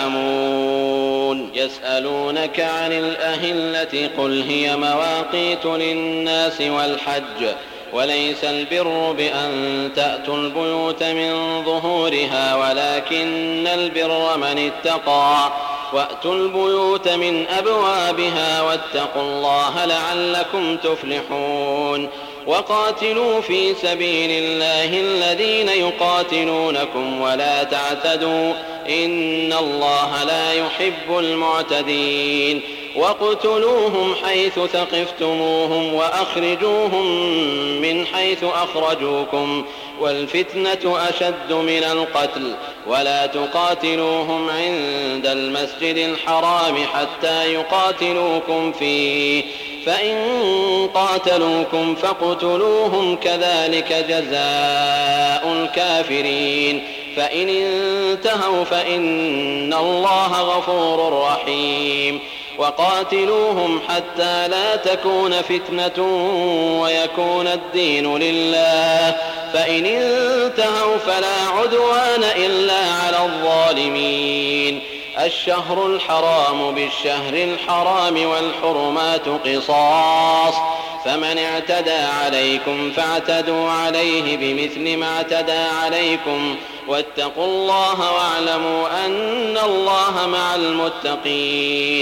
تعلمون يسألونك عن الأهلة قل هي مواقيت للناس والحج وليس البر بأن تأتوا البيوت من ظهورها ولكن البر من اتقى وأتوا البيوت من أبوابها واتقوا الله لعلكم تفلحون وقاتلوا في سبيل الله الذين يقاتلونكم ولا تعتدوا إن الله لا يحب المعتدين واقتلوهم حيث ثقفتموهم وأخرجوهم من حيث أخرجوكم والفتنة أشد من القتل ولا تقاتلوهم عند المسجد الحرام حتى يقاتلوكم فيه فإن قاتلوكم فاقتلوهم كذلك جزاء الكافرين فإن انتهوا فإن الله غفور رحيم وقاتلوهم حتى لا تكون فتنة ويكون الدين لله فإن انتهوا فلا عدوان إلا على الظالمين الشهر الحرام بالشهر الحرام والحرمات قصاص فمن اعتدى عليكم فاعتدوا عليه بمثل ما اعتدى عليكم واتقوا الله واعلموا أن الله مع المتقين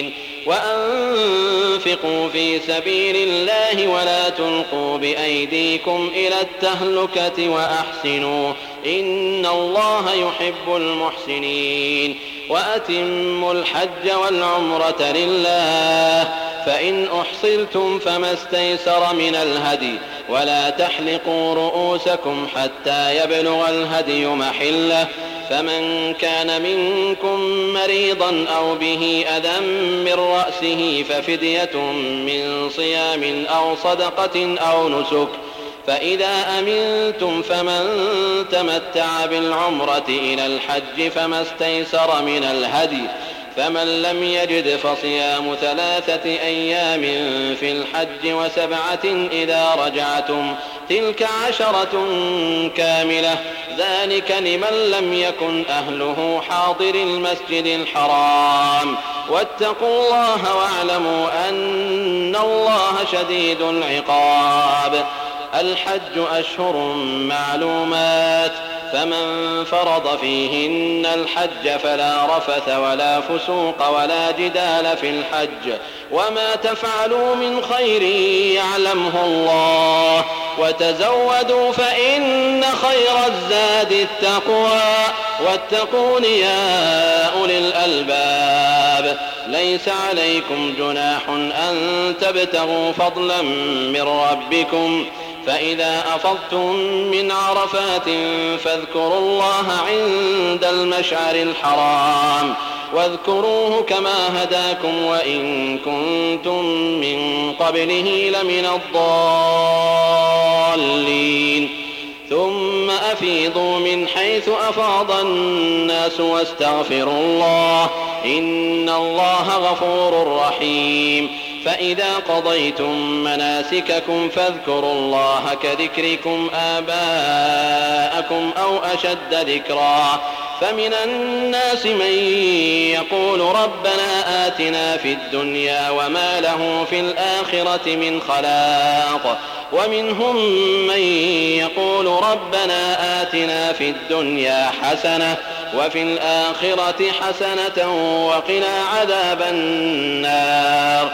وأنفقوا في سبيل الله ولا تلقوا بأيديكم إلى التهلكة وأحسنوا إن الله يحب المحسنين. وأتموا الحج والعمرة لله، فإن أحصرتم فما استيسر من الهدي، ولا تحلقوا رؤوسكم حتى يبلغ الهدي محله، فمن كان منكم مريضا أو به أذى من رأسه ففدية من صيام أو صدقة أو نسك، فإذا أمنتم فمن تمتع بالعمرة إلى الحج فما استيسر من الهدي، فمن لم يجد فصيام ثلاثة أيام في الحج وسبعة إذا رجعتم، تلك عشرة كاملة، ذلك لمن لم يكن أهله حاضر المسجد الحرام. واتقوا الله واعلموا أن الله شديد العقاب. الحج أشهر معلومات، فمن فرض فيهن الحج فلا رفث ولا فسوق ولا جدال في الحج، وما تفعلوا من خير يعلمه الله، وتزودوا فإن خير الزاد التقوى، واتقون يا أولي الألباب. ليس عليكم جناح أن تبتغوا فضلا من ربكم، فإذا أفضتم من عرفات فاذكروا الله عند المشعر الحرام، واذكروه كما هداكم وإن كنتم من قبله لمن الضالين. ثم أفيضوا من حيث أفاض الناس واستغفروا الله إن الله غفور رحيم. فإذا قضيتم مناسككم فاذكروا الله كذكركم آباءكم أو أشد ذكرا. فمن الناس من يقول ربنا آتنا في الدنيا وما له في الآخرة من خلاق، ومنهم من يقول ربنا آتنا في الدنيا حسنة وفي الآخرة حسنة وقنا عذاب النار.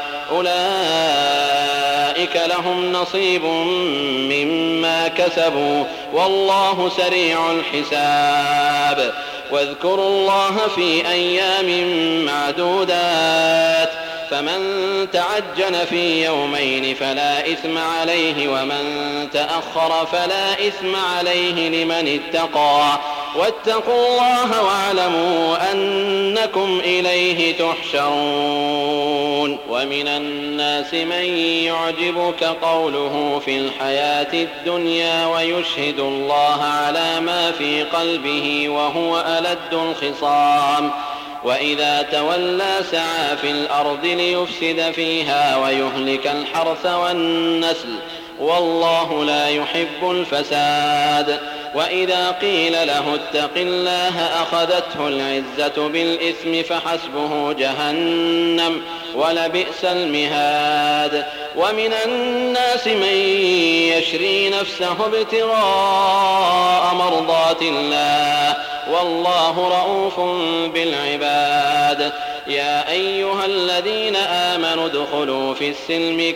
أولئك لهم نصيب مما كسبوا والله سريع الحساب. واذكروا الله في أيام معدودات، فمن تعجل في يومين فلا إثم عليه، ومن تأخر فلا إثم عليه لمن اتقى. واتقوا الله واعلموا أنكم إليه تحشرون. ومن الناس من يعجبك قوله في الحياة الدنيا ويشهد الله على ما في قلبه وهو ألد الخصام، وإذا تولى سعى في الأرض ليفسد فيها ويهلك الحرث والنسل والله لا يحب الفساد. وإذا قيل له اتق الله أخذته العزة بالإثم فحسبه جهنم ولبئس المهاد. ومن الناس من يشري نفسه ابتغاء مرضات الله والله رؤوف بالعباد. يا أيها الذين آمنوا ادخلوا في السلم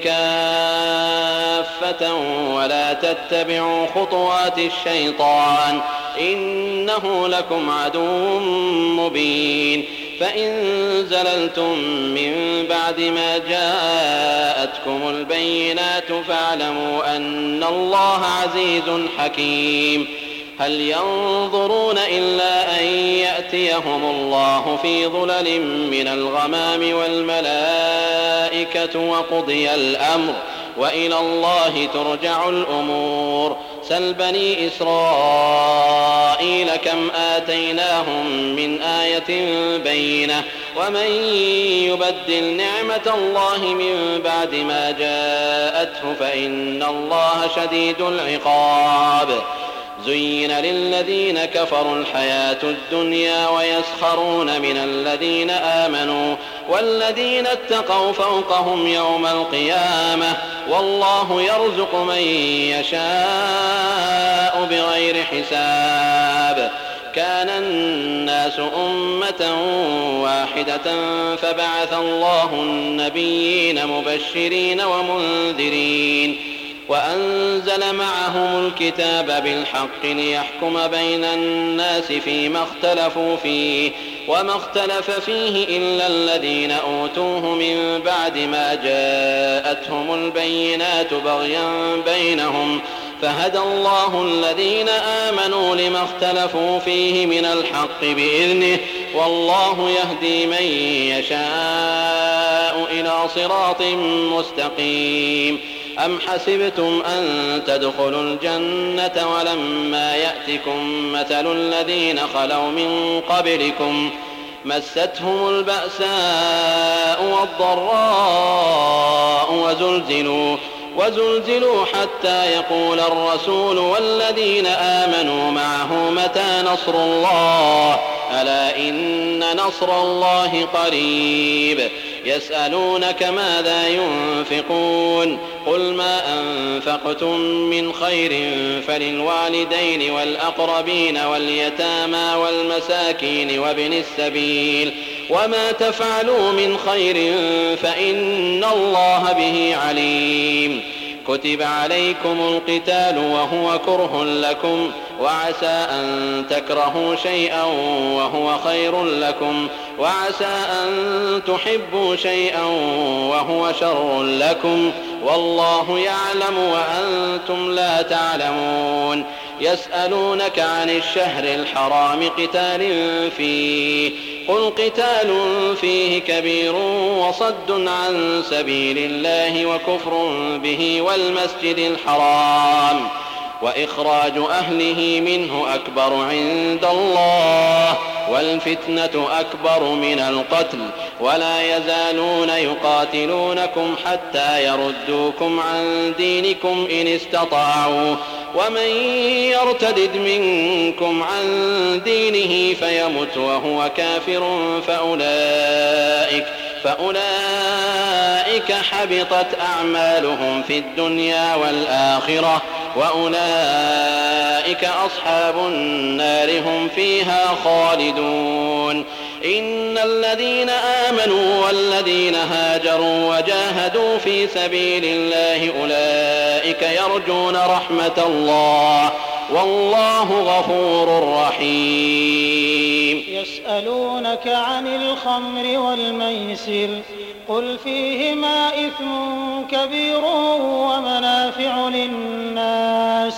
كافة ولا تتبعوا خطوات الشيطان إنه لكم عدو مبين. فإن زللتم من بعد ما جاءتكم البينات فاعلموا أن الله عزيز حكيم. هل ينظرون إلا أن يأتيهم الله في ظلل من الغمام والملائكة وقضي الأمر وإلى الله ترجع الأمور. سل بني إسرائيل كم آتيناهم من آية بينة ومن يبدل نعمة الله من بعد ما جاءته فإن الله شديد العقاب. زين للذين كفروا الحياة الدنيا ويسخرون من الذين آمنوا والذين اتقوا فوقهم يوم القيامة والله يرزق من يشاء بغير حساب. كان الناس أمة واحدة فبعث الله النبيين مبشرين ومنذرين وأنزل معهم الكتاب بالحق ليحكم بين الناس فيما اختلفوا فيه وما اختلف فيه إلا الذين أوتوه من بعد ما جاءتهم البينات بغيا بينهم فهدى الله الذين آمنوا لما اختلفوا فيه من الحق بإذنه والله يهدي من يشاء إلى صراط مستقيم. أم حسبتم أن تدخلوا الجنة ولما يأتكم مثل الذين خلوا من قبلكم مستهم البأساء والضراء وزلزلوا وزلزلوا حتى يقول الرسول والذين آمنوا معه متى نصر الله ألا إن نصر الله قريب. يسألونك ماذا ينفقون قل ما أنفقتم من خير فللوالدين والأقربين واليتامى والمساكين وابن السبيل وما تفعلوا من خير فإن الله به عليم. كتب عليكم القتال وهو كره لكم وعسى أن تكرهوا شيئا وهو خير لكم وعسى أن تحبوا شيئا وهو شر لكم والله يعلم وأنتم لا تعلمون. يسألونك عن الشهر الحرام قتال فيه قل قتال فيه كبير وصد عن سبيل الله وكفر به والمسجد الحرام وإخراج أهله منه أكبر عند الله والفتنة أكبر من القتل ولا يزالون يقاتلونكم حتى يردوكم عن دينكم إن استطاعوا ومن يرتدد منكم عن دينه فيمت وهو كافر فأولئك فأولئك حبطت أعمالهم في الدنيا والآخرة وأولئك أصحاب النار هم فيها خالدون. إن الذين آمنوا والذين هاجروا وجاهدوا في سبيل الله أولئك يرجون رحمة الله والله غفور رحيم. يسألونك عن الخمر والميسر قل فيهما إثم كبير ومنافع للناس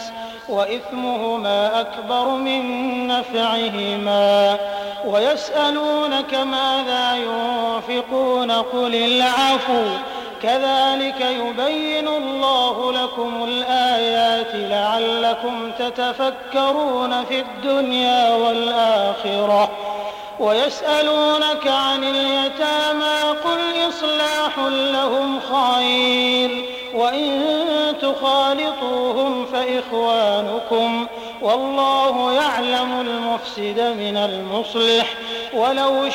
وإثمهما أكبر من نفعهما ويسألونك ماذا ينفقون قل العفو كذلك يبين الله لكم الآيات لعلكم تتفكرون في الدنيا والآخرة. ويسألونك عن اليتامى قل إصلاح لهم خير وإن تخالطوهم فإخوانكم والله يعلم المفسد من المصلح ولو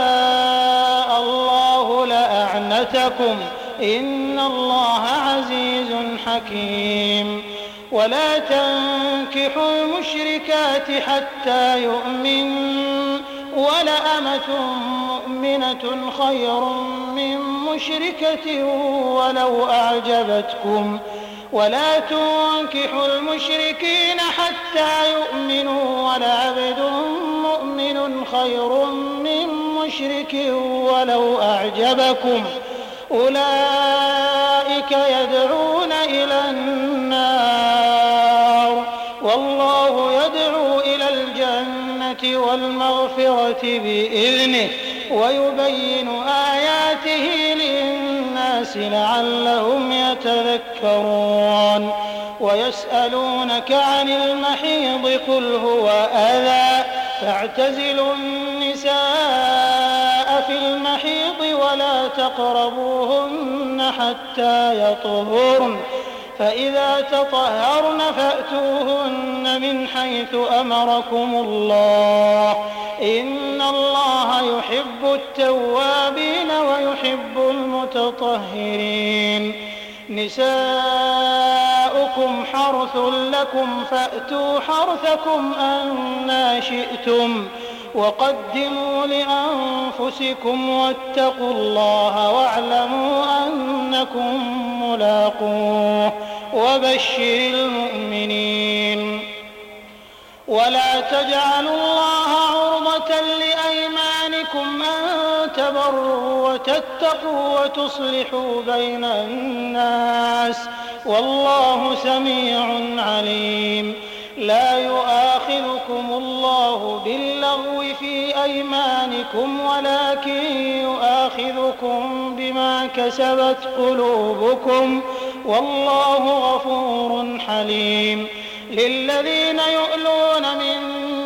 شاء الله لأعنتكم إن الله عزيز حكيم. ولا تنكحوا المشركات حتى يؤمنوا ولأمة مؤمنة خير من مشركة ولو أعجبتكم ولا تنكحوا المشركين حتى يؤمنوا ولعبد مؤمن خير من مشرك ولو أعجبكم أولئك يدعون إلى النار والله يدعو إلى الجنة والمغفرة بإذنه ويبين آياته للناس لعلهم يتذكرون. ويسألونك عن المحيض قل هو أذى فاعتزلوا النساء في المحيض ولا تقربوهن حتى يطهرن فإذا تطهرن فأتوهن من حيث أمركم الله إن الله يحب التوابين ويحب المتطهرين. نساؤكم نساؤكم حرث لكم فأتوا حرثكم أنى شئتم وقدموا لأنفسكم واتقوا الله واعلموا أنكم ملاقوه وبشر المؤمنين. ولا تجعلوا الله عرضة لأيمانكم أن تبروا وتتقوا وتصلحوا بين الناس والله سميع عليم. لا يؤاخذكم الله باللغو في أيمانكم ولكن يؤاخذكم بما كسبت قلوبكم والله غفور حليم. للذين يؤلون من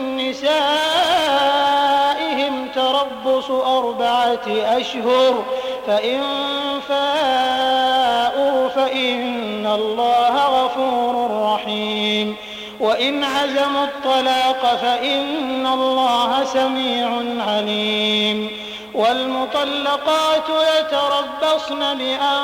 نسائهم تربص أربعة أشهر فإن فاءوا فإن الله غفور رحيم. وإن عزموا الطلاق فإن الله سميع عليم. والمطلقات يتربصن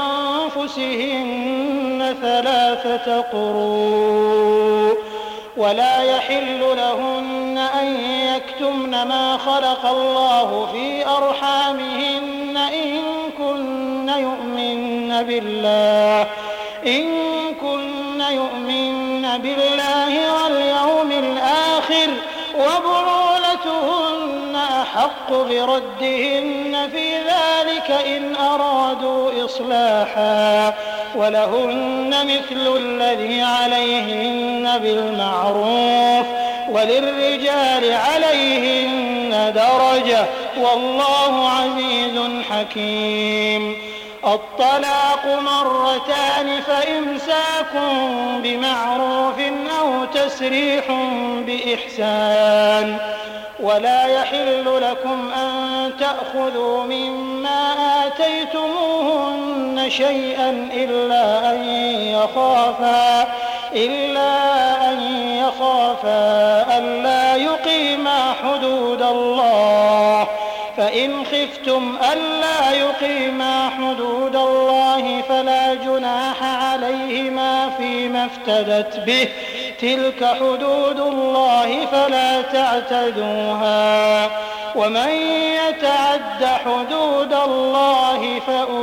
بأنفسهن ثلاثة قروء ولا يحل لهن أن يكتمن ما خلق الله في أرحامهن إن كن يؤمن بالله إن كن يؤمن بالله واليوم الآخر وبعولتهن أحق بردهن في ذلك إن أرادوا إصلاحا ولهن مثل الذي عليهن بالمعروف وللرجال عليهن درجة والله عزيز حكيم. الطلاق مرتان فإمساك بمعروف أو تسريح بإحسان. ولا يحل لكم أن تأخذوا مما آتيتموهن شيئا إلا أن يخافا إلا أن يخافا ألا يقيما حدود الله فإن خفتم ألا يقيما حدود الله فلا جناح عليهما فيما افتدت به تلك حدود الله فلا تعتدوها ومن يتعد حدود الله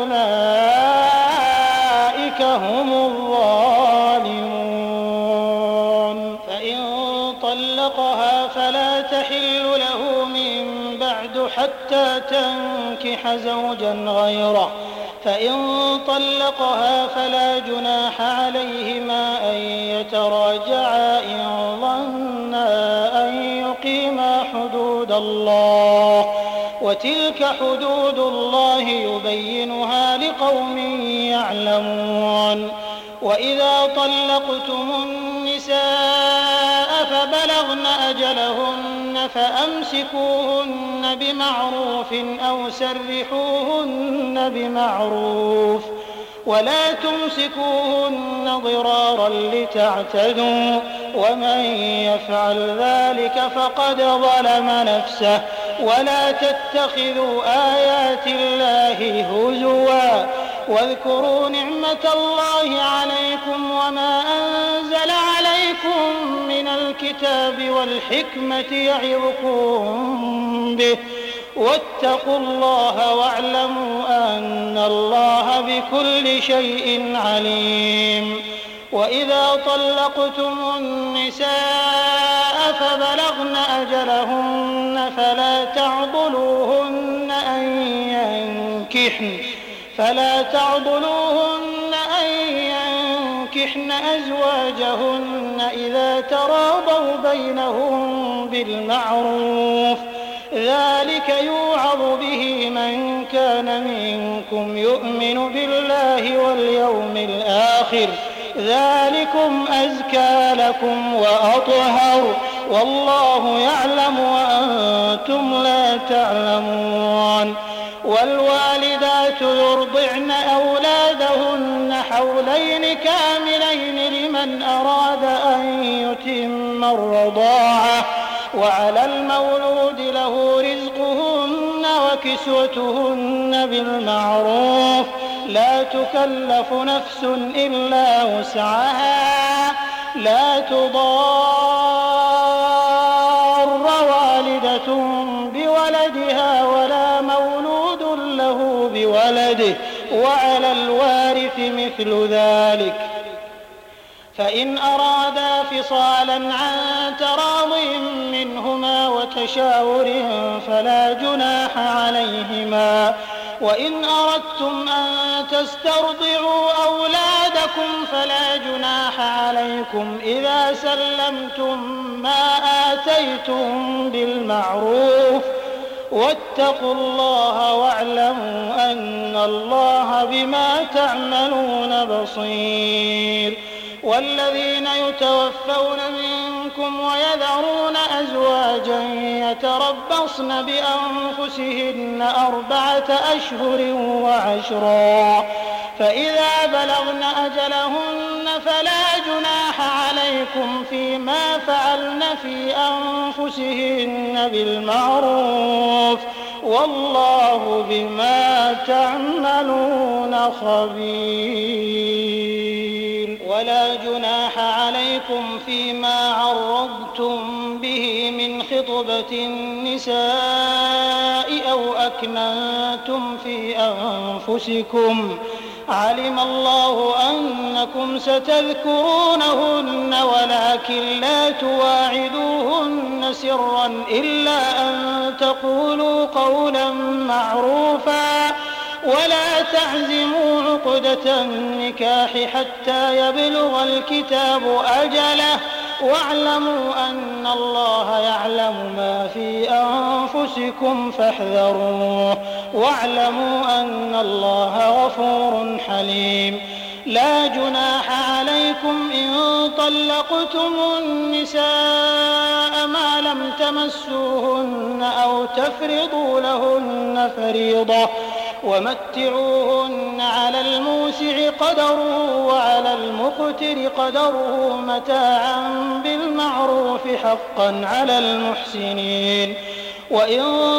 فأولئك هم الظالمون. فإن طلقها فلا تحل له من بعد حتى تنكح زوجا غيره فإن طلقها فلا جناح عليهما أن يتراجعا إن ظنا أن يقيما حدود الله وتلك حدود الله يبينها لقوم يعلمون. وإذا طلقتم النساء فبلغن أجلهن فأمسكوهن بمعروف أو سرحوهن بمعروف ولا تمسكوهن ضرارا لتعتدوا ومن يفعل ذلك فقد ظلم نفسه. ولا تتخذوا آيات الله هزوا واذكروا نعمة الله عليكم وما أنزل عليكم من الكتاب والحكمة يعظكم به واتقوا الله واعلموا أن الله بكل شيء عليم. وإذا طلقتم النساء فبلغن أجلهن فلا تعضلوهن أن ينكحن فلا تعضلوهن أن ينكحن أزواجهن إذا تراضوا بينهم بالمعروف ذلك يوعظ به من كان منكم يؤمن بالله واليوم الآخر ذلكم أزكى لكم وأطهر والله يعلم وأنتم لا تعلمون. والوالدات يرضعن أولادهن حولين كاملين لمن أراد أن يتم الرضاعة وعلى المولود له رزقهن وكسوتهن بالمعروف لا تكلف نفس إلا وسعها لا تضار والدة بولدها ولا مولود له بولده وعلى الوارث مثل ذلك فإن أرادا فصالا عن تراض منهما وتشاور فلا جناح عليهما وإن أردتم أن تسترضعوا أولادكم فلا جناح عليكم إذا سلمتم ما آتيتم بالمعروف واتقوا الله واعلموا أن الله بما تعملون بصير والذين يتوفون منكم ويذرون أزواجا يتربصن بأنفسهن أربعة أشهر وعشرا فإذا بلغن أجلهن فلا جناح عليكم فيما فعلن في أنفسهن بالمعروف والله بما تعملون خبير ولا جناح عليكم فيما عرضتم به من خطبة النساء أو أكننتم في أنفسكم علم الله أنكم ستذكرونهن ولكن لا تواعدوهن سرا إلا أن تقولوا قولا معروفا ولا تعزموا عقدة النكاح حتى يبلغ الكتاب أجله واعلموا أن الله يعلم ما في أنفسكم فاحذروه واعلموا أن الله غفور حليم لا جناح عليكم إن طلقتم النساء ما لم تمسوهن أو تفرضوا لهن فريضة ومتعوهن على الموسع قدره وعلى المقتر قدره متاعا بالمعروف حقا على المحسنين وإن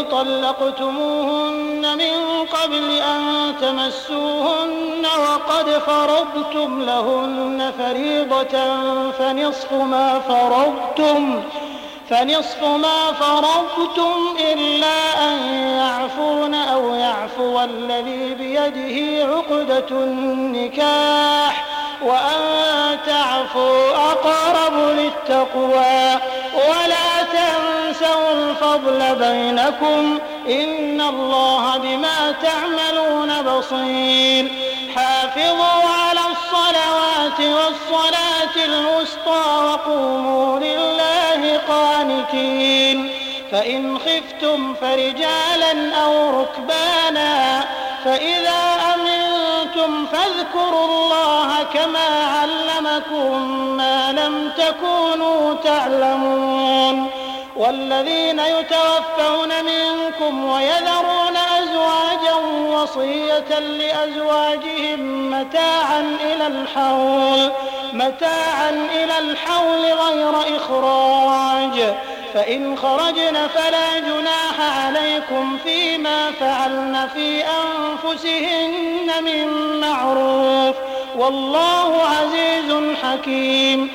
طلقتموهن من قبل أن تمسوهن وقد فرضتم لهن فريضة فنصف ما فرضتم فنصف ما فرضتم إلا أن يعفون أو يعفو الذي بيده عقدة النكاح وأن تعفوا أقرب للتقوى ولا تنسوا الفضل بينكم إن الله بما تعملون بصير حافظوا على الصلوات والصلاة الوسطى وقوموا لله قانتين فإن خفتم فرجالا أو ركبانا فإذا أمنتم فاذكروا الله كما علمكم ما لم تكونوا تعلمون والذين يتوفون منكم ويذرون أزواجا وصية لأزواجهم متاعا إلى الحول متاعا إلى الحول غير إخراج فإن خرجن فلا جناح عليكم فيما فعلن في أنفسهن من معروف والله عزيز حكيم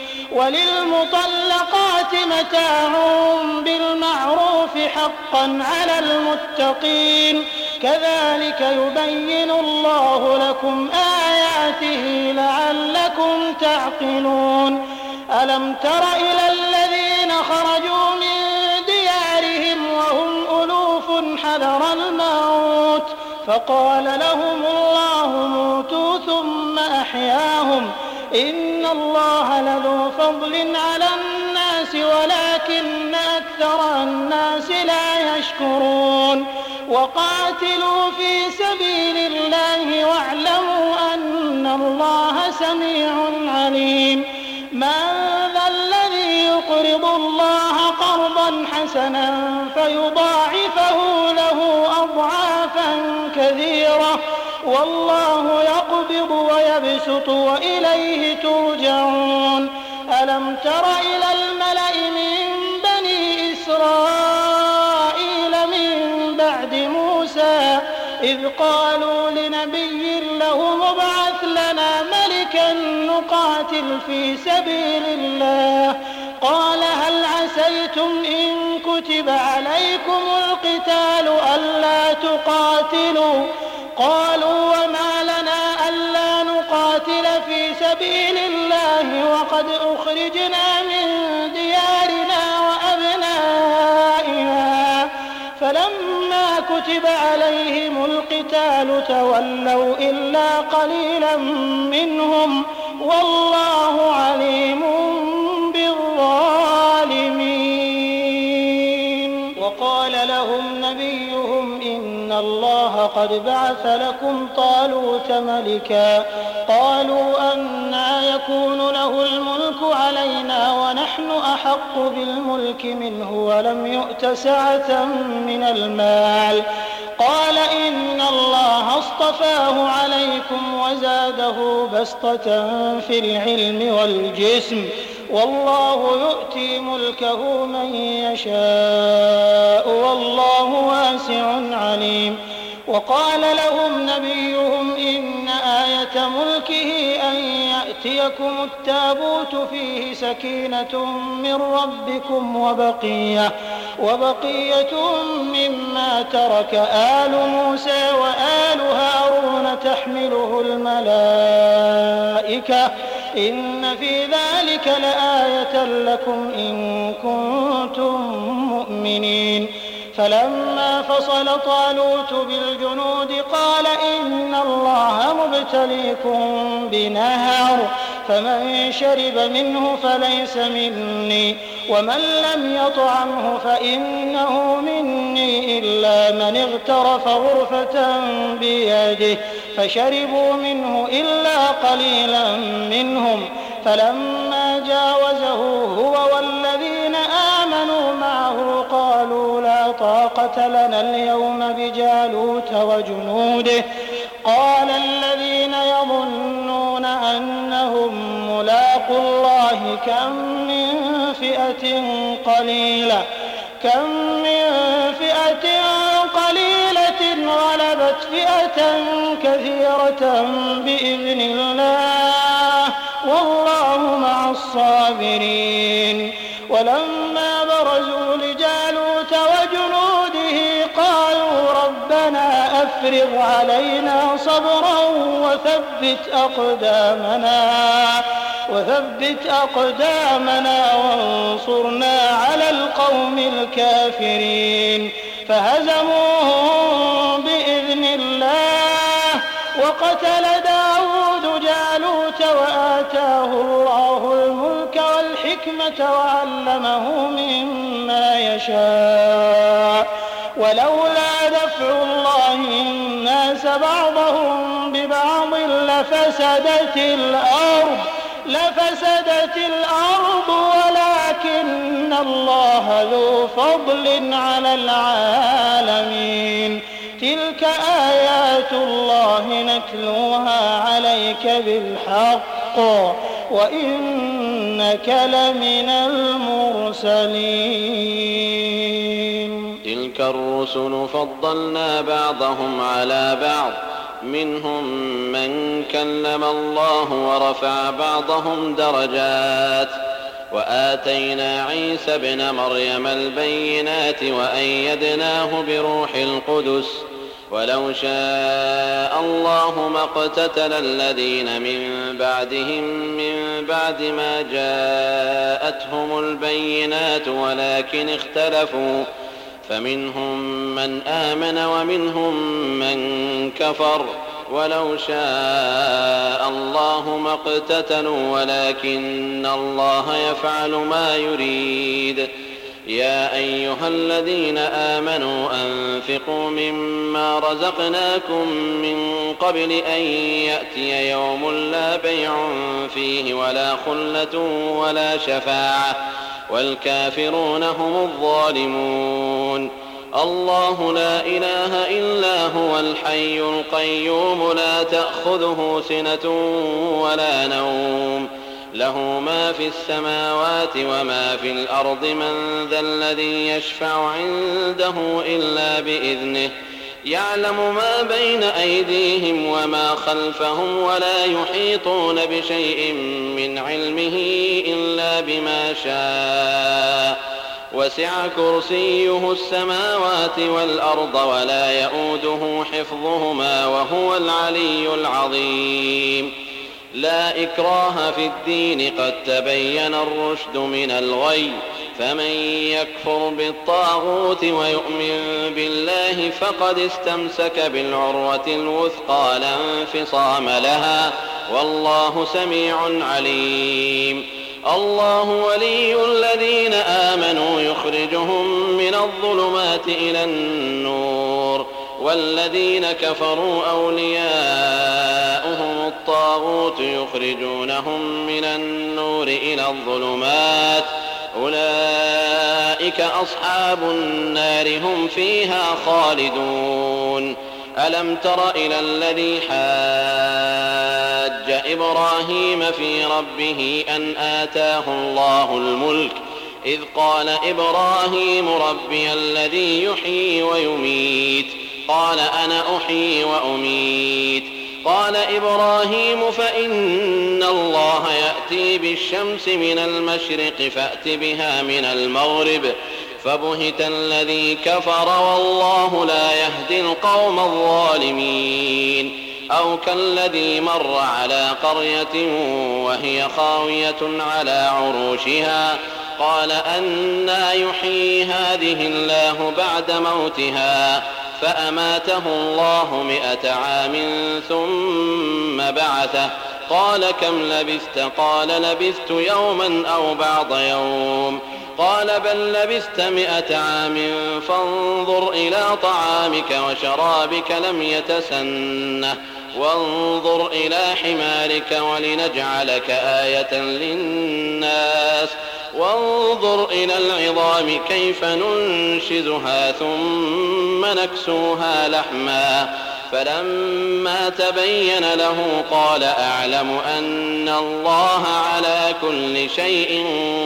وللمطلقات متاع بالمعروف حقا على المتقين كذلك يبين الله لكم آياته لعلكم تعقلون ألم تر إلى الذين خرجوا من ديارهم وهم ألوف حذر الموت فقال لهم الله موتوا ثم أحياهم إن الله لذو فضل على الناس ولكن أكثر الناس لا يشكرون وقاتلوا في سبيل الله واعلموا أن الله سميع عليم من ذا الذي يقرض الله قرضا حسنا فيضاعفه له أضعافا كثيرة والله يقبض ويبسط وإليه ترجعون ألم تر إلى الملأ من بني إسرائيل من بعد موسى إذ قالوا لنبي نبي لهم ابعث لنا ملكا نقاتل في سبيل الله قال هل عسيتم إن كتب عليكم القتال ألا تقاتلوا قالوا وما لنا ألا نقاتل في سبيل الله وقد أخرجنا من ديارنا وأبنائنا فلما كتب عليهم القتال تولوا إلا قليلا منهم والله عليم بالظالمين. وقال لهم نبيهم إن الله قد بعث لكم طالوت ملكا قالوا أنى يكون له الملك علينا ونحن أحق بالملك منه ولم يؤت سعة من المال قال إن الله اصطفاه عليكم وزاده بسطة في العلم والجسم والله يؤتي ملكه من يشاء والله واسع عليم. وقال لهم نبيهم إن آية ملكه أن يأتيكم التابوت فيه سكينة من ربكم وبقية, وبقية مما ترك آل موسى وآل هارون تحمله الملائكة إن في ذلك لآية لكم إن كنتم مؤمنين. فلما فصل طالوت بالجنود قال إن الله مبتليكم بنهر فمن شرب منه فليس مني ومن لم يطعمه فإنه مني إلا من اغترف غرفة بيده فشربوا منه إلا قليلا منهم فلما جاوزه هو والذين آمنوا معه قالوا لا طاقة لنا اليوم بجالوت وجنوده قال الذين يظنون أنهم ملاقو الله كم من فئة قليلة كم من فئة قليلة غلبت فئة كثيرة بإذن الله والله مع الصابرين. ولما برزوا لجالوت وجنوده قالوا ربنا أفرغ علينا صبرا وثبت أقدامنا وثبت أقدامنا وانصرنا على القوم الكافرين فهزموهم بإذن الله. وقتل داود جالوت وآتاه الله الملك والحكمة وعلمه مما يشاء ولولا دفع الله الناس بعضهم ببعض لفسدت الأرض لفسدت الأرض ولكن الله ذو فضل على العالمين. تلك آيات الله نتلوها عليك بالحق وإنك لمن المرسلين. تلك الرسل فضلنا بعضهم على بعض منهم من كلم الله ورفع بعضهم درجات وآتينا عيسى ابن مريم البينات وأيدناه بروح القدس ولو شاء الله ما اقتتل الذين من بعدهم من بعد ما جاءتهم البينات ولكن اختلفوا فمنهم من آمن ومنهم من كفر ولو شاء الله ما اقتتلوا ولكن الله يفعل ما يريد. يا أيها الذين آمنوا أنفقوا مما رزقناكم من قبل أن يأتي يوم لا بيع فيه ولا خلة ولا شفاعة والكافرون هم الظالمون. الله لا إله إلا هو الحي القيوم لا تأخذه سنة ولا نوم له ما في السماوات وما في الأرض من ذا الذي يشفع عنده إلا بإذنه يعلم ما بين أيديهم وما خلفهم ولا يحيطون بشيء من علمه إلا بما شاء وسع كرسيه السماوات والأرض ولا يؤوده حفظهما وهو العلي العظيم. لا إكراه في الدين قد تبين الرشد من الغي فمن يكفر بالطاغوت ويؤمن بالله فقد استمسك بالعروة الوثقى لا انفصام لها والله سميع عليم. الله ولي الذين آمنوا يخرجهم من الظلمات إلى النور والذين كفروا أولياؤهم الطاغوت يخرجونهم من النور إلى الظلمات أولئك أصحاب النار هم فيها خالدون. ألم تر إلى الذي حاج إبراهيم في ربه أن آتاه الله الملك إذ قال إبراهيم ربي الذي يحيي ويميت قال أنا أحيي وأميت قال إبراهيم فإن الله يأتي بالشمس من المشرق فأت بها من المغرب فبهت الذي كفر والله لا يهدي القوم الظالمين. أو كالذي مر على قرية وهي خاوية على عروشها قال أنى يحيي هذه الله بعد موتها فأماته الله مئة عام ثم بعثه قال كم لبثت قال لبثت يوما أو بعض يوم قال بل لبثت مئة عام فانظر إلى طعامك وشرابك لم يتسنه وانظر إلى حمارك ولنجعلك آية للناس وانظر إلى العظام كيف ننشزها ثم نكسوها لحما فلما تبين له قال أعلم أن الله على كل شيء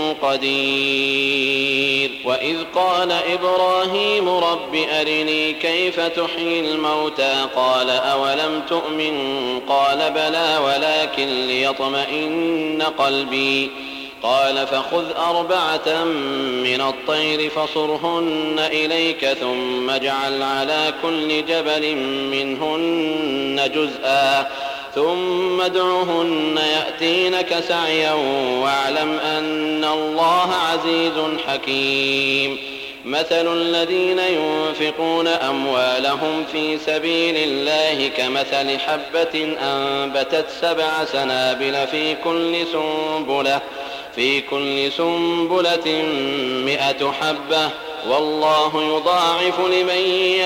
قدير. وإذ قال إبراهيم رب أرني كيف تحيي الموتى قال أولم تؤمن قال بلى ولكن ليطمئن قلبي قال فخذ أربعة من الطير فصرهن إليك ثم اجعل على كل جبل منهن جزءا ثم ادعهن يأتينك سعيا واعلم أن الله عزيز حكيم. مثل الذين ينفقون أموالهم في سبيل الله كمثل حبة أنبتت سبع سنابل في كل سنبلة في كل سنبلة مئة حبة والله يضاعف لمن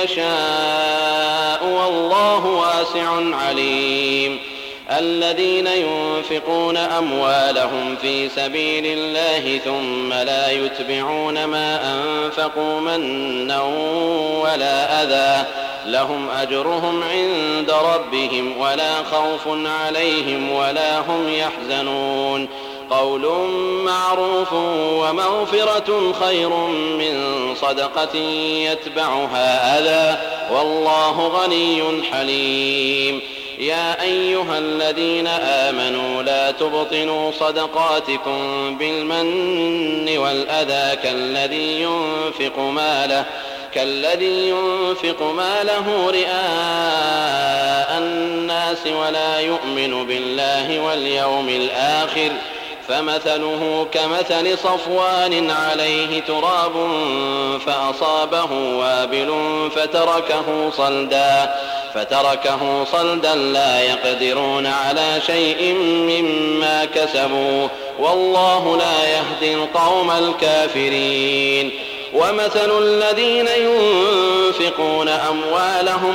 يشاء والله واسع عليم. الذين ينفقون أموالهم في سبيل الله ثم لا يتبعون ما أنفقوا منا ولا أذى لهم أجرهم عند ربهم ولا خوف عليهم ولا هم يحزنون. قول معروف ومغفرة خير من صدقة يتبعها أذى والله غني حليم. يا أيها الذين آمنوا لا تبطلوا صدقاتكم بالمن والأذى كالذي ينفق ماله كالذي ينفق ماله رئاء الناس ولا يؤمن بالله واليوم الآخر فمثله كمثل صفوان عليه تراب فأصابه وابل فتركه صلدا فتركه صلدا لا يقدرون على شيء مما كسبوا والله لا يهدي القوم الكافرين. ومثل الذين ينفقون أموالهم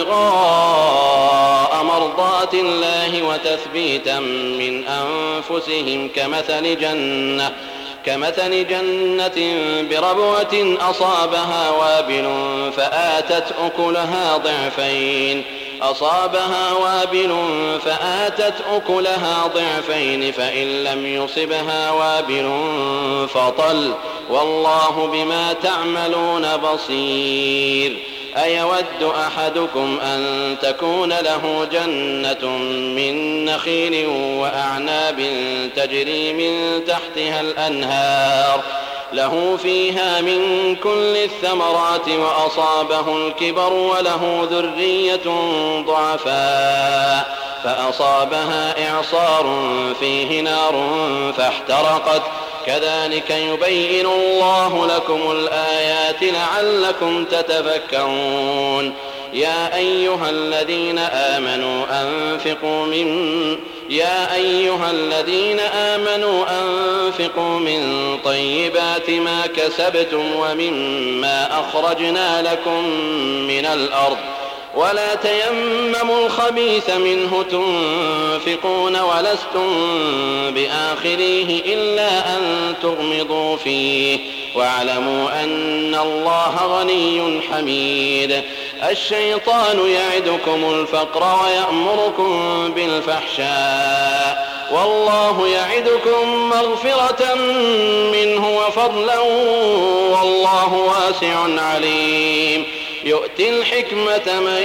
ابتغاء مرضات الله وتثبيتا من أنفسهم كمثل جنة كمثل جنة بربوة أصابها وابل فآتت أكلها ضعفين أصابها وابل فآتت أكلها ضعفين فإن لم يصبها وابل فطل والله بما تعملون بصير. أيود أحدكم أن تكون له جنة من نخيل وأعناب تجري من تحتها الأنهار له فيها من كل الثمرات وأصابه الكبر وله ذرية ضعفاء فأصابها إعصار فيه نار فاحترقت كذلك يبين الله لكم الآيات لعلكم تتفكرون يا أيها الذين آمنوا أنفقوا من يا أيها الذين آمنوا أنفقوا من طيبات ما كسبتم ومما أخرجنا لكم من الأرض ولا تيمموا الخبيث منه تنفقون ولستم بآخريه إلا أن تغمضوا فيه واعلموا أن الله غني حميد الشيطان يعدكم الفقر ويأمركم بالفحشاء والله يعدكم مغفرة منه وفضلا والله واسع عليم يؤتي الحكمة من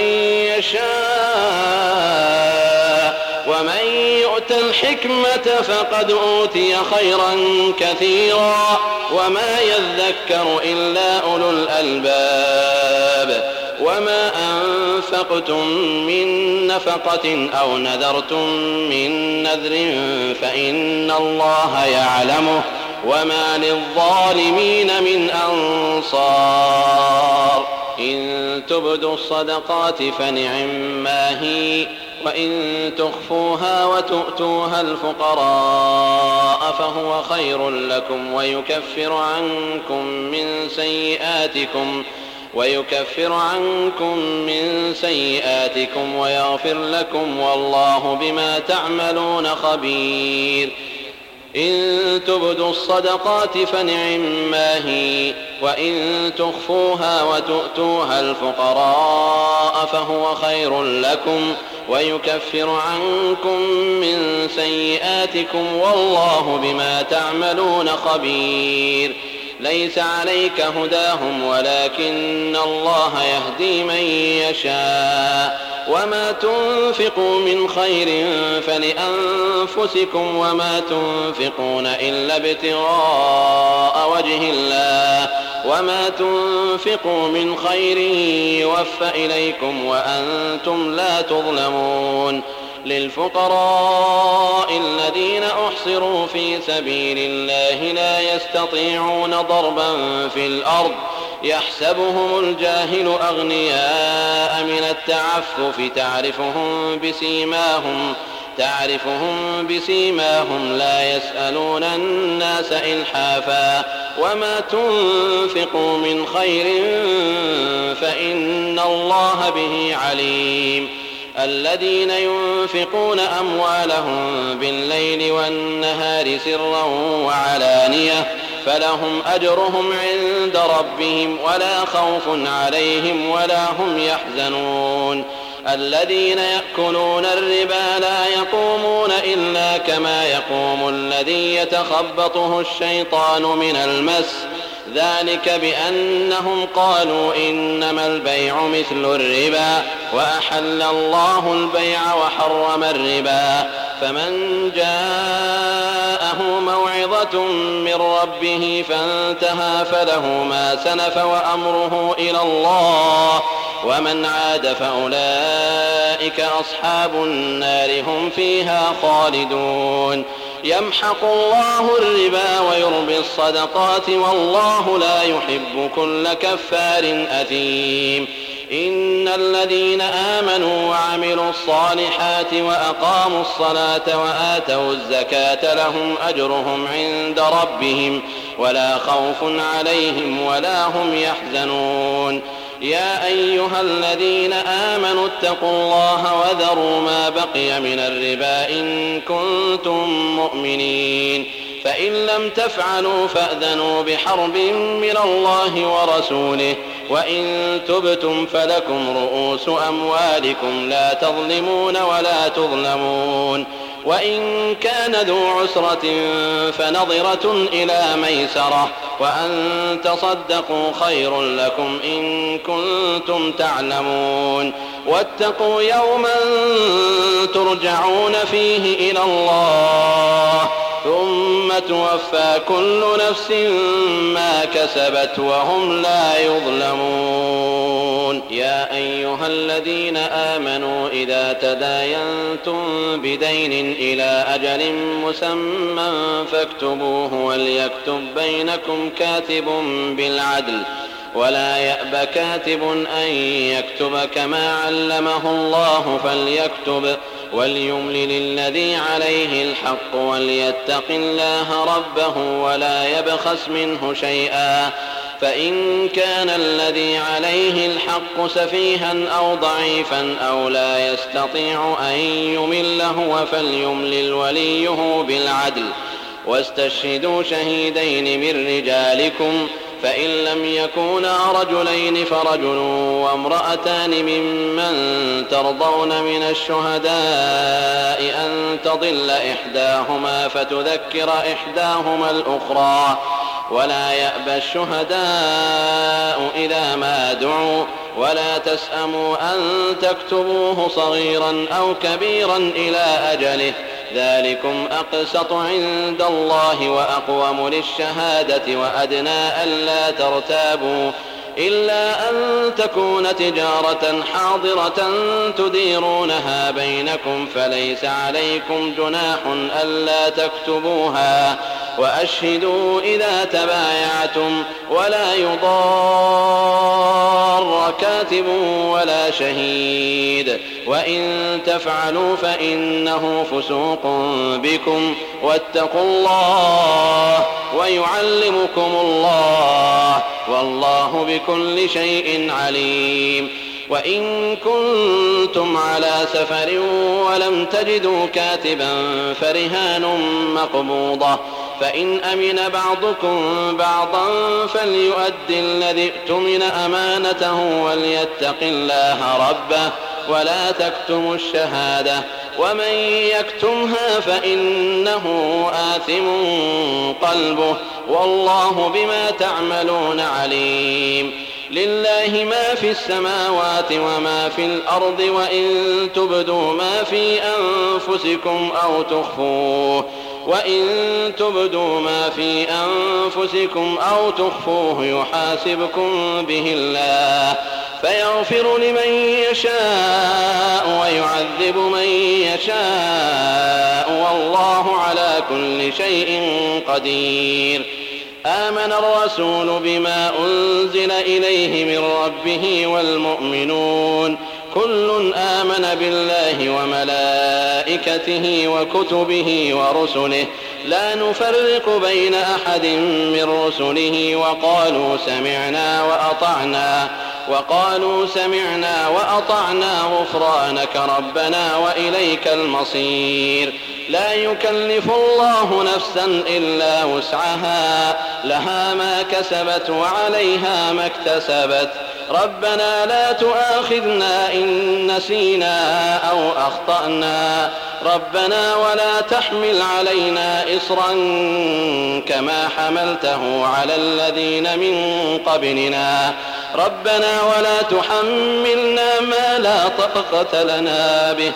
يشاء ومن يؤت الحكمة فقد أوتي خيرا كثيرا وما يذكر إلا أولو الألباب وما أنفقتم من نفقة أو نذرتم من نذر فإن الله يعلمه وما للظالمين من أنصار إن تبدوا الصدقات فنعما هي وإن تخفوها وتؤتوها الفقراء فهو خير لكم ويكفر عنكم من سيئاتكم ويكفر عنكم من سيئاتكم ويغفر لكم والله بما تعملون خبير إن تبدوا الصدقات فنعما هي وإن تخفوها وتؤتوها الفقراء فهو خير لكم ويكفر عنكم من سيئاتكم والله بما تعملون خبير ليس عليك هداهم ولكن الله يهدي من يشاء وما تنفقوا من خير فلأنفسكم وما تنفقون إلا ابتغاء وجه الله وما تنفقوا من خير يوفى إليكم وأنتم لا تظلمون للفقراء الذين أحصروا في سبيل الله لا يستطيعون ضربا في الأرض يحسبهم الجاهل أغنياء من التعفف تعرفهم بسيماهم تعرفهم بسيماهم لا يسألون الناس إلحافا وما تنفقوا من خير فإن الله به عليم الذين ينفقون أموالهم بالليل والنهار سرا وعلانية فلهم أجرهم عند ربهم ولا خوف عليهم ولا هم يحزنون الذين يأكلون الربا لا يقومون إلا كما يقوم الذي يتخبطه الشيطان من المس ذلك بأنهم قالوا إنما البيع مثل الربا وأحل الله البيع وحرم الربا فمن جاءه موعظة من ربه فانتهى فله ما سلف وأمره إلى الله ومن عاد فأولئك أصحاب النار هم فيها خالدون يمحق الله الربا ويربي الصدقات والله لا يحب كل كفار أثيم إن الذين آمنوا وعملوا الصالحات وأقاموا الصلاة وآتوا الزكاة لهم أجرهم عند ربهم ولا خوف عليهم ولا هم يحزنون يا أيها الذين آمنوا اتقوا الله وذروا ما بقي من الربا إن كنتم مؤمنين فإن لم تفعلوا فأذنوا بحرب من الله ورسوله وإن تبتم فلكم رؤوس أموالكم لا تظلمون ولا تظلمون وإن كان ذو عسرة فنظرة إلى ميسرة وأن تصدقوا خير لكم إن كنتم تعلمون واتقوا يوما ترجعون فيه إلى الله ثم توفى كل نفس ما كسبت وهم لا يظلمون. يا أيها الذين آمنوا إذا تداينتم بدين إلى أجل مسمى فاكتبوه وليكتب بينكم كاتب بالعدل ولا يأب كاتب أن يكتب كما علمه الله فليكتب وليملل الذي عليه الحق وليتق الله ربه ولا يبخس منه شيئا فإن كان الذي عليه الحق سفيها أو ضعيفا أو لا يستطيع أن يمل هو فليملل وليه بالعدل واستشهدوا شهيدين من رجالكم فإن لم يكونا رجلين فرجل وامرأتان ممن ترضون من الشهداء أن تضل إحداهما فتذكر إحداهما الأخرى ولا يأبى الشهداء إذا ما دعوا ولا تسأموا أن تكتبوه صغيرا أو كبيرا إلى أجله ذلكم أقسط عند الله وأقوم للشهادة وأدنى ألا ترتابوا إلا أن تكون تجارة حاضرة تديرونها بينكم فليس عليكم جناح ألا تكتبوها وأشهدوا إذا تبايعتم ولا يضار كاتب ولا شهيد وإن تفعلوا فإنه فسوق بكم واتقوا الله ويعلمكم الله والله بكل شيء عليم. وإن كنتم على سفر ولم تجدوا كاتبا فرهان مقبوضة فإن أمن بعضكم بعضا فليؤدي الذي ائتمن أمانته وليتق الله ربه ولا تكتموا الشهادة ومن يكتمها فإنه آثم قلبه والله بما تعملون عليم. لله ما في السماوات وما في الأرض وإن تبدوا ما في أنفسكم أو تخفوه وإن تبدوا ما في أنفسكم أو تخفوه يحاسبكم به الله فيغفر لمن يشاء ويعذب من يشاء والله على كل شيء قدير. آمن الرسول بما أنزل إليه من ربه والمؤمنون كل آمن بالله وملائكته وكتبه ورسله لا نفرق بين أحد من رسله وقالوا سمعنا وأطعنا وقالوا سمعنا وأطعنا غفرانك ربنا وإليك المصير. لا يكلف الله نفسا إلا وسعها لها ما كسبت وعليها ما اكتسبت ربنا لا تؤاخذنا إن نسينا أو أخطأنا ربنا ولا تحمل علينا إصرا كما حملته على الذين من قبلنا ربنا ولا تحملنا ما لا طاقة لنا به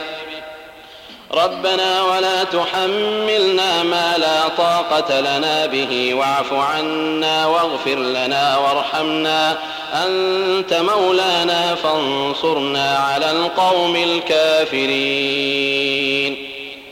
ربنا ولا تحملنا ما لا طاقة لنا به واعف عنا واغفر لنا وارحمنا أنت مولانا فانصرنا على القوم الكافرين.